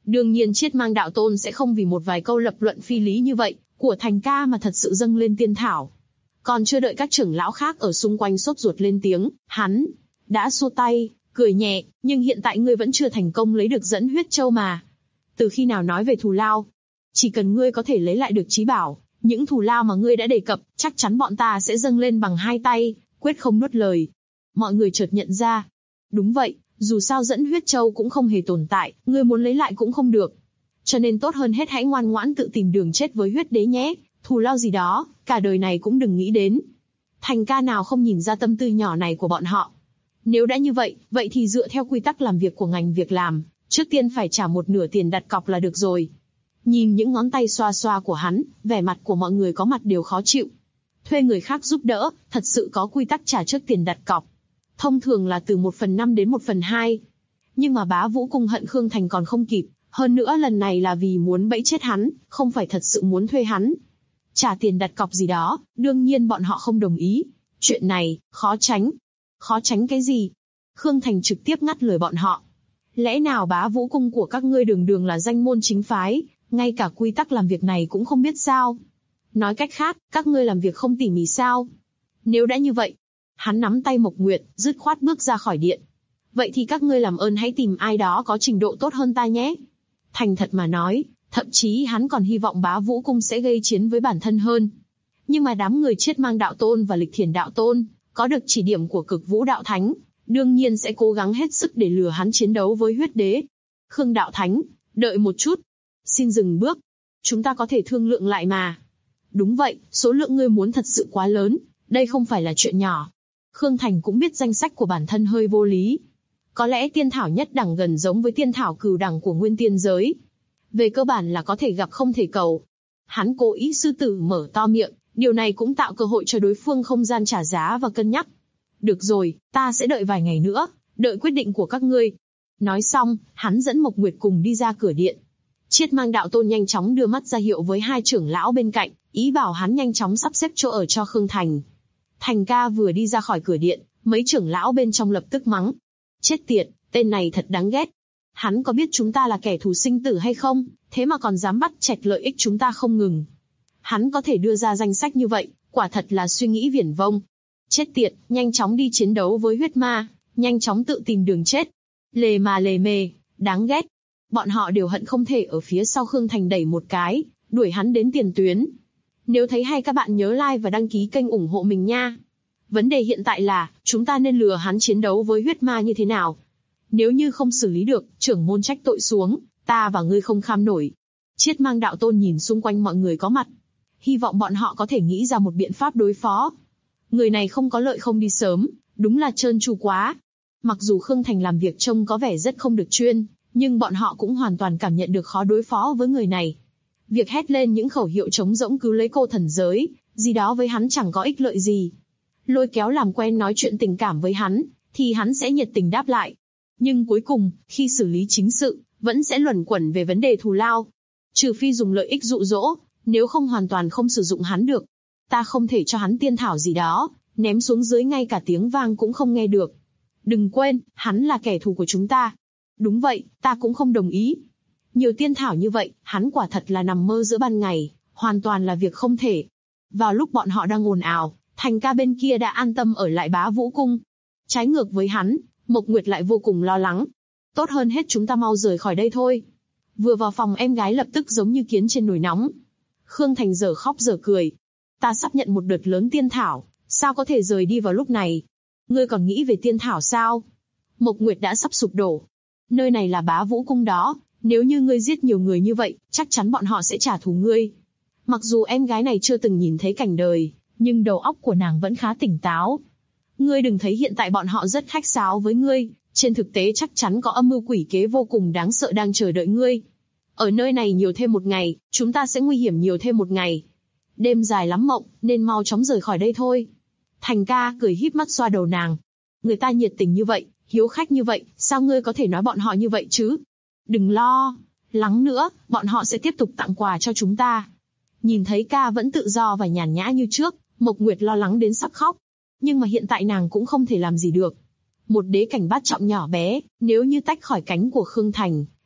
Đương nhiên Chiết Mang đạo tôn sẽ không vì một vài câu lập luận phi lý như vậy của Thành ca mà thật sự dâng lên tiên thảo. Còn chưa đợi các trưởng lão khác ở xung quanh sốt ruột lên tiếng, hắn đã xua tay, cười nhẹ, nhưng hiện tại ngươi vẫn chưa thành công lấy được dẫn huyết châu mà. Từ khi nào nói về thù lao? Chỉ cần ngươi có thể lấy lại được trí bảo, những thù lao mà ngươi đã đề cập, chắc chắn bọn ta sẽ dâng lên bằng hai tay, quyết không nuốt lời. Mọi người chợt nhận ra. Đúng vậy, dù sao dẫn huyết châu cũng không hề tồn tại, ngươi muốn lấy lại cũng không được. Cho nên tốt hơn hết hãy ngoan ngoãn tự tìm đường chết với huyết đế nhé, thù lao gì đó, cả đời này cũng đừng nghĩ đến. Thành ca nào không nhìn ra tâm tư nhỏ này của bọn họ. Nếu đã như vậy, vậy thì dựa theo quy tắc làm việc của ngành việc làm, trước tiên phải trả một nửa tiền đặt cọc là được rồi. Nhìn những ngón tay xoa xoa của hắn, vẻ mặt của mọi người có mặt đều khó chịu. Thuê người khác giúp đỡ, thật sự có quy tắc trả trước tiền đặt cọc. Thông thường là từ 1/5 đến 1/2. Nhưng mà Bá Vũ Cung hận Khương Thành còn không kịp, hơn nữa lần này là vì muốn bẫy chết hắn, không phải thật sự muốn thuê hắn. Trả tiền đặt cọc gì đó, đương nhiên bọn họ không đồng ý. Chuyện này, khó tránh. Khó tránh cái gì? Khương Thành trực tiếp ngắt lời bọn họ. Lẽ nào Bá Vũ Cung của các ngươi đường đường là danh môn chính phái, ngay cả quy tắc làm việc này cũng không biết sao? Nói cách khác, các ngươi làm việc không tỉ mỉ sao? Nếu đã như vậy, hắn nắm tay Mộc Nguyệt, dứt khoát bước ra khỏi điện. Vậy thì các ngươi làm ơn hãy tìm ai đó có trình độ tốt hơn ta nhé. Thành thật mà nói, thậm chí hắn còn hy vọng Bá Vũ Cung sẽ gây chiến với bản thân hơn. Nhưng mà đám người Chiết Mang đạo tôn và Lịch Thiền đạo tôn, có được chỉ điểm của Cực Vũ đạo thánh, đương nhiên sẽ cố gắng hết sức để lừa hắn chiến đấu với huyết đế. Khương đạo thánh, đợi một chút. Xin dừng bước. Chúng ta có thể thương lượng lại mà. Đúng vậy, số lượng ngươi muốn thật sự quá lớn, đây không phải là chuyện nhỏ. Khương Thành cũng biết danh sách của bản thân hơi vô lý. Có lẽ tiên thảo nhất đẳng gần giống với tiên thảo cửu đẳng của nguyên tiên giới. Về cơ bản là có thể gặp không thể cầu. Hắn cố ý sư tử mở to miệng, điều này cũng tạo cơ hội cho đối phương không gian trả giá và cân nhắc. Được rồi, ta sẽ đợi vài ngày nữa, đợi quyết định của các ngươi. Nói xong, hắn dẫn Mộc Nguyệt cùng đi ra cửa điện. Chiết Mang đạo tôn nhanh chóng đưa mắt ra hiệu với hai trưởng lão bên cạnh, ý bảo hắn nhanh chóng sắp xếp chỗ ở cho Khương Thành. Thành ca vừa đi ra khỏi cửa điện, mấy trưởng lão bên trong lập tức mắng. Chết tiệt, tên này thật đáng ghét. Hắn có biết chúng ta là kẻ thù sinh tử hay không, thế mà còn dám bắt chẹt lợi ích chúng ta không ngừng. Hắn có thể đưa ra danh sách như vậy, quả thật là suy nghĩ viển vông. Chết tiệt, nhanh chóng đi chiến đấu với huyết ma, nhanh chóng tự tìm đường chết. Lề mà lề mề, đáng ghét. Bọn họ đều hận không thể ở phía sau Khương Thành đẩy một cái, đuổi hắn đến tiền tuyến. Nếu thấy hay các bạn nhớ like và đăng ký kênh ủng hộ mình nha. Vấn đề hiện tại là, chúng ta nên lừa hắn chiến đấu với huyết ma như thế nào? Nếu như không xử lý được, trưởng môn trách tội xuống, ta và ngươi không kham nổi. Chiết Mang đạo tôn nhìn xung quanh mọi người có mặt. Hy vọng bọn họ có thể nghĩ ra một biện pháp đối phó. Người này không có lợi không đi sớm, đúng là trơn tru quá. Mặc dù Khương Thành làm việc trông có vẻ rất không được chuyên, nhưng bọn họ cũng hoàn toàn cảm nhận được khó đối phó với người này. Việc hét lên những khẩu hiệu trống rỗng cứu lấy cô thần giới, gì đó với hắn chẳng có ích lợi gì. Lôi kéo làm quen nói chuyện tình cảm với hắn, thì hắn sẽ nhiệt tình đáp lại. Nhưng cuối cùng, khi xử lý chính sự, vẫn sẽ luẩn quẩn về vấn đề thù lao. Trừ phi dùng lợi ích dụ dỗ, nếu không hoàn toàn không sử dụng hắn được. Ta không thể cho hắn tiên thảo gì đó, ném xuống dưới ngay cả tiếng vang cũng không nghe được. Đừng quên, hắn là kẻ thù của chúng ta. Đúng vậy, ta cũng không đồng ý. Nhiều tiên thảo như vậy, hắn quả thật là nằm mơ giữa ban ngày, hoàn toàn là việc không thể. Vào lúc bọn họ đang ồn ào, Thành ca bên kia đã an tâm ở lại Bá Vũ Cung. Trái ngược với hắn, Mộc Nguyệt lại vô cùng lo lắng. Tốt hơn hết chúng ta mau rời khỏi đây thôi. Vừa vào phòng em gái lập tức giống như kiến trên nồi nóng. Khương Thành dở khóc dở cười. Ta sắp nhận một đợt lớn tiên thảo, sao có thể rời đi vào lúc này? Ngươi còn nghĩ về tiên thảo sao? Mộc Nguyệt đã sắp sụp đổ. Nơi này là Bá Vũ Cung đó, nếu như ngươi giết nhiều người như vậy, chắc chắn bọn họ sẽ trả thù ngươi. Mặc dù em gái này chưa từng nhìn thấy cảnh đời, nhưng đầu óc của nàng vẫn khá tỉnh táo. Ngươi đừng thấy hiện tại bọn họ rất khách sáo với ngươi, trên thực tế chắc chắn có âm mưu quỷ kế vô cùng đáng sợ đang chờ đợi ngươi. Ở nơi này nhiều thêm một ngày, chúng ta sẽ nguy hiểm nhiều thêm một ngày. Đêm dài lắm mộng, nên mau chóng rời khỏi đây thôi. Thành ca cười híp mắt xoa đầu nàng. Người ta nhiệt tình như vậy, hiếu khách như vậy, sao ngươi có thể nói bọn họ như vậy chứ? Đừng lo, lắng nữa, bọn họ sẽ tiếp tục tặng quà cho chúng ta. Nhìn thấy ca vẫn tự do và nhàn nhã như trước, Mộc Nguyệt lo lắng đến sắp khóc. Nhưng mà hiện tại nàng cũng không thể làm gì được. Một đế cảnh bát trọng nhỏ bé, nếu như tách khỏi cánh của Khương Thành,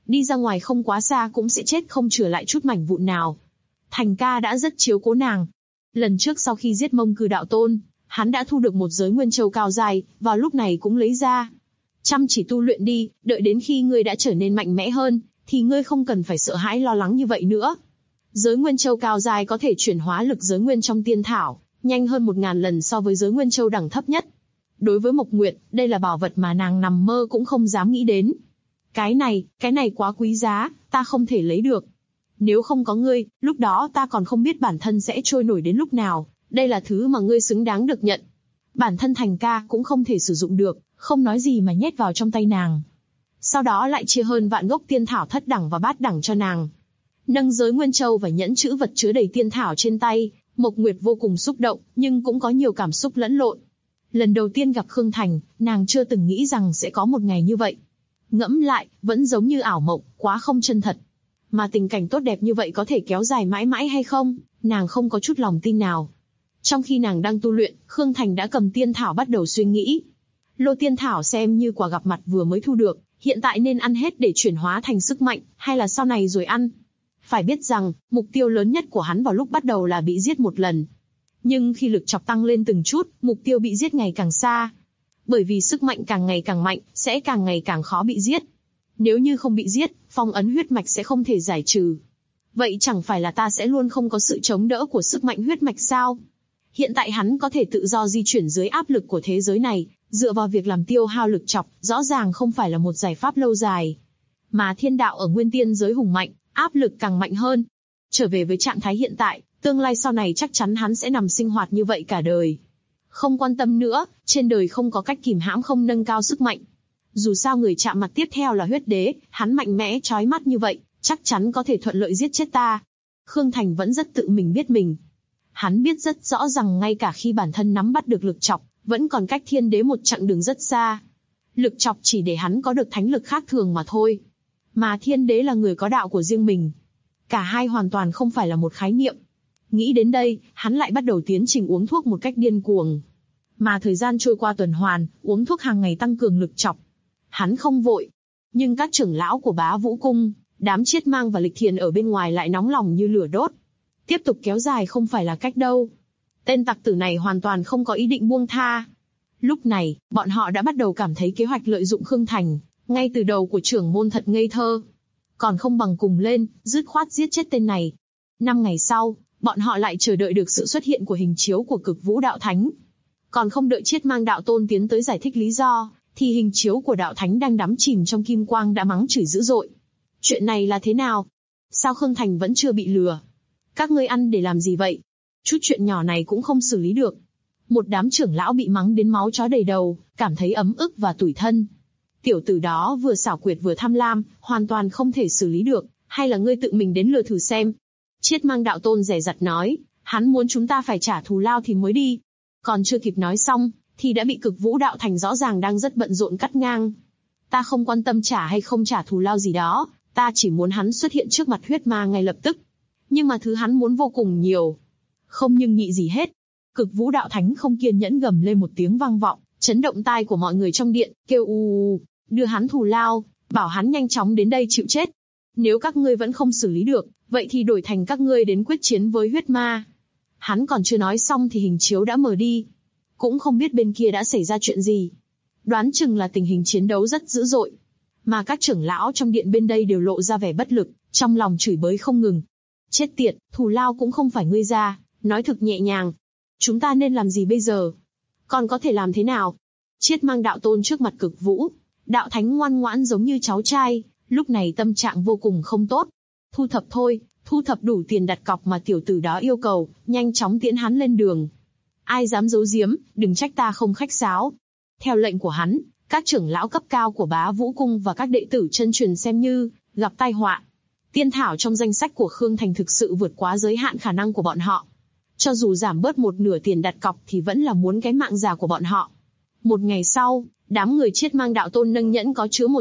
Đi ra ngoài không quá xa cũng sẽ chết không chừa lại chút mảnh vụn nào. Thành ca đã rất chiếu cố nàng. Lần trước sau khi giết Mông Cư đạo tôn, hắn đã thu được một giới nguyên châu cao dài, vào lúc này cũng lấy ra. Chăm chỉ tu luyện đi, đợi đến khi ngươi đã trở nên mạnh mẽ hơn, thì ngươi không cần phải sợ hãi lo lắng như vậy nữa. Giới nguyên châu cao dài có thể chuyển hóa lực giới nguyên trong tiên thảo, nhanh hơn 1000 lần so với giới nguyên châu đẳng thấp nhất. Đối với Mộc Nguyệt, đây là bảo vật mà nàng nằm mơ cũng không dám nghĩ đến. Cái này quá quý giá, ta không thể lấy được. Nếu không có ngươi, lúc đó ta còn không biết bản thân sẽ trôi nổi đến lúc nào, đây là thứ mà ngươi xứng đáng được nhận. Bản thân Thành ca cũng không thể sử dụng được, không nói gì mà nhét vào trong tay nàng. Sau đó lại chia hơn vạn gốc tiên thảo thất đẳng và bát đẳng cho nàng. Nâng giới nguyên châu và nhẫn chữ vật chứa đầy tiên thảo trên tay, Mộc Nguyệt vô cùng xúc động, nhưng cũng có nhiều cảm xúc lẫn lộn. Lần đầu tiên gặp Khương Thành, nàng chưa từng nghĩ rằng sẽ có một ngày như vậy. Ngẫm lại, vẫn giống như ảo mộng, quá không chân thật. Mà tình cảnh tốt đẹp như vậy có thể kéo dài mãi mãi hay không, nàng không có chút lòng tin nào. Trong khi nàng đang tu luyện, Khương Thành đã cầm tiên thảo bắt đầu suy nghĩ. Lô tiên thảo xem như quà gặp mặt vừa mới thu được, hiện tại nên ăn hết để chuyển hóa thành sức mạnh, hay là sau này rồi ăn? Phải biết rằng, mục tiêu lớn nhất của hắn vào lúc bắt đầu là bị giết một lần. Nhưng khi lực chọc tăng lên từng chút, mục tiêu bị giết ngày càng xa. Bởi vì sức mạnh càng ngày càng mạnh, sẽ càng ngày càng khó bị giết. Nếu như không bị giết, phong ấn huyết mạch sẽ không thể giải trừ. Vậy chẳng phải là ta sẽ luôn không có sự chống đỡ của sức mạnh huyết mạch sao? Hiện tại hắn có thể tự do di chuyển dưới áp lực của thế giới này, dựa vào việc làm tiêu hao lực chọc, rõ ràng không phải là một giải pháp lâu dài. Mà thiên đạo ở nguyên tiên giới hùng mạnh, áp lực càng mạnh hơn. Trở về với trạng thái hiện tại, tương lai sau này chắc chắn hắn sẽ nằm sinh hoạt như vậy cả đời. Không quan tâm nữa, trên đời không có cách kìm hãm không nâng cao sức mạnh. Dù sao người chạm mặt tiếp theo là huyết đế, hắn mạnh mẽ chói mắt như vậy, chắc chắn có thể thuận lợi giết chết ta. Khương Thành vẫn rất tự mình biết mình. Hắn biết rất rõ rằng ngay cả khi bản thân nắm bắt được lực chọc, vẫn còn cách thiên đế một chặng đường rất xa. Lực chọc chỉ để hắn có được thánh lực khác thường mà thôi. Mà thiên đế là người có đạo của riêng mình. Cả hai hoàn toàn không phải là một khái niệm. Nghĩ đến đây, hắn lại bắt đầu tiến trình uống thuốc một cách điên cuồng. Mà thời gian trôi qua tuần hoàn, uống thuốc hàng ngày tăng cường lực chọc. Hắn không vội. Nhưng các trưởng lão của Bá Vũ Cung, đám Chiết Mang và Lịch Thiền ở bên ngoài lại nóng lòng như lửa đốt. Tiếp tục kéo dài không phải là cách đâu. Tên tặc tử này hoàn toàn không có ý định buông tha. Lúc này, bọn họ đã bắt đầu cảm thấy kế hoạch lợi dụng Khương Thành, ngay từ đầu của trưởng môn thật ngây thơ. Còn không bằng cùng lên, dứt khoát giết chết tên này. 5 ngày sau, bọn họ lại chờ đợi được sự xuất hiện của hình chiếu của Cực Vũ Đạo Thánh. Còn không đợi Chiết Mang đạo tôn tiến tới giải thích lý do, thì hình chiếu của đạo thánh đang đắm chìm trong kim quang đã mắng chửi dữ dội. Chuyện này là thế nào? Sao Khương Thành vẫn chưa bị lừa? Các ngươi ăn để làm gì vậy? Chút chuyện nhỏ này cũng không xử lý được. Một đám trưởng lão bị mắng đến máu chó đầy đầu, cảm thấy ấm ức và tủi thân. Tiểu tử đó vừa xảo quyệt vừa tham lam, hoàn toàn không thể xử lý được, hay là ngươi tự mình đến lừa thử xem? Chiết Mang đạo tôn dè dặt nói, hắn muốn chúng ta phải trả thù lao thì mới đi. Còn chưa kịp nói xong, thì đã bị Cực Vũ Đạo Thành rõ ràng đang rất bận rộn cắt ngang. Ta không quan tâm trả hay không trả thù lao gì đó, ta chỉ muốn hắn xuất hiện trước mặt huyết ma ngay lập tức. Nhưng mà thứ hắn muốn vô cùng nhiều. Không nhưng nhị gì hết. Cực Vũ Đạo Thánh không kiên nhẫn gầm lên một tiếng vang vọng, chấn động tai của mọi người trong điện, kêu u, đưa hắn thù lao, bảo hắn nhanh chóng đến đây chịu chết. Nếu các ngươi vẫn không xử lý được, vậy thì đổi thành các ngươi đến quyết chiến với huyết ma. Hắn còn chưa nói xong thì hình chiếu đã mở đi. Cũng không biết bên kia đã xảy ra chuyện gì. Đoán chừng là tình hình chiến đấu rất dữ dội. Mà các trưởng lão trong điện bên đây đều lộ ra vẻ bất lực, trong lòng chửi bới không ngừng. Chết tiệt, thù lao cũng không phải ngươi ra, nói thực nhẹ nhàng. Chúng ta nên làm gì bây giờ? Còn có thể làm thế nào? Chiết Mang đạo tôn trước mặt Cực Vũ. Đạo thánh ngoan ngoãn giống như cháu trai, lúc này tâm trạng vô cùng không tốt. Thu thập thôi, thu thập đủ tiền đặt cọc mà tiểu tử đó yêu cầu, nhanh chóng tiễn hắn lên đường. Ai dám giấu giếm, đừng trách ta không khách sáo. Theo lệnh của hắn, các trưởng lão cấp cao của Bá Vũ Cung và các đệ tử chân truyền xem như gặp tai họa. Tiên thảo trong danh sách của Khương Thành thực sự vượt quá giới hạn khả năng của bọn họ. Cho dù giảm bớt một nửa tiền đặt cọc thì vẫn là muốn cái mạng già của bọn họ. Một ngày sau, đám người Chiết Mang đạo tôn nâng nhẫn có chứa một.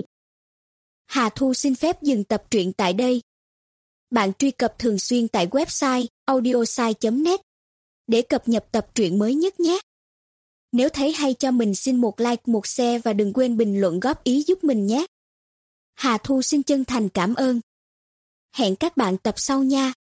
Hà Thu xin phép dừng tập truyện tại đây. Bạn truy cập thường xuyên tại website audiosai.net để cập nhật tập truyện mới nhất nhé. Nếu thấy hay cho mình xin một like, một share và đừng quên bình luận góp ý giúp mình nhé. Hà Thu xin chân thành cảm ơn. Hẹn các bạn tập sau nha.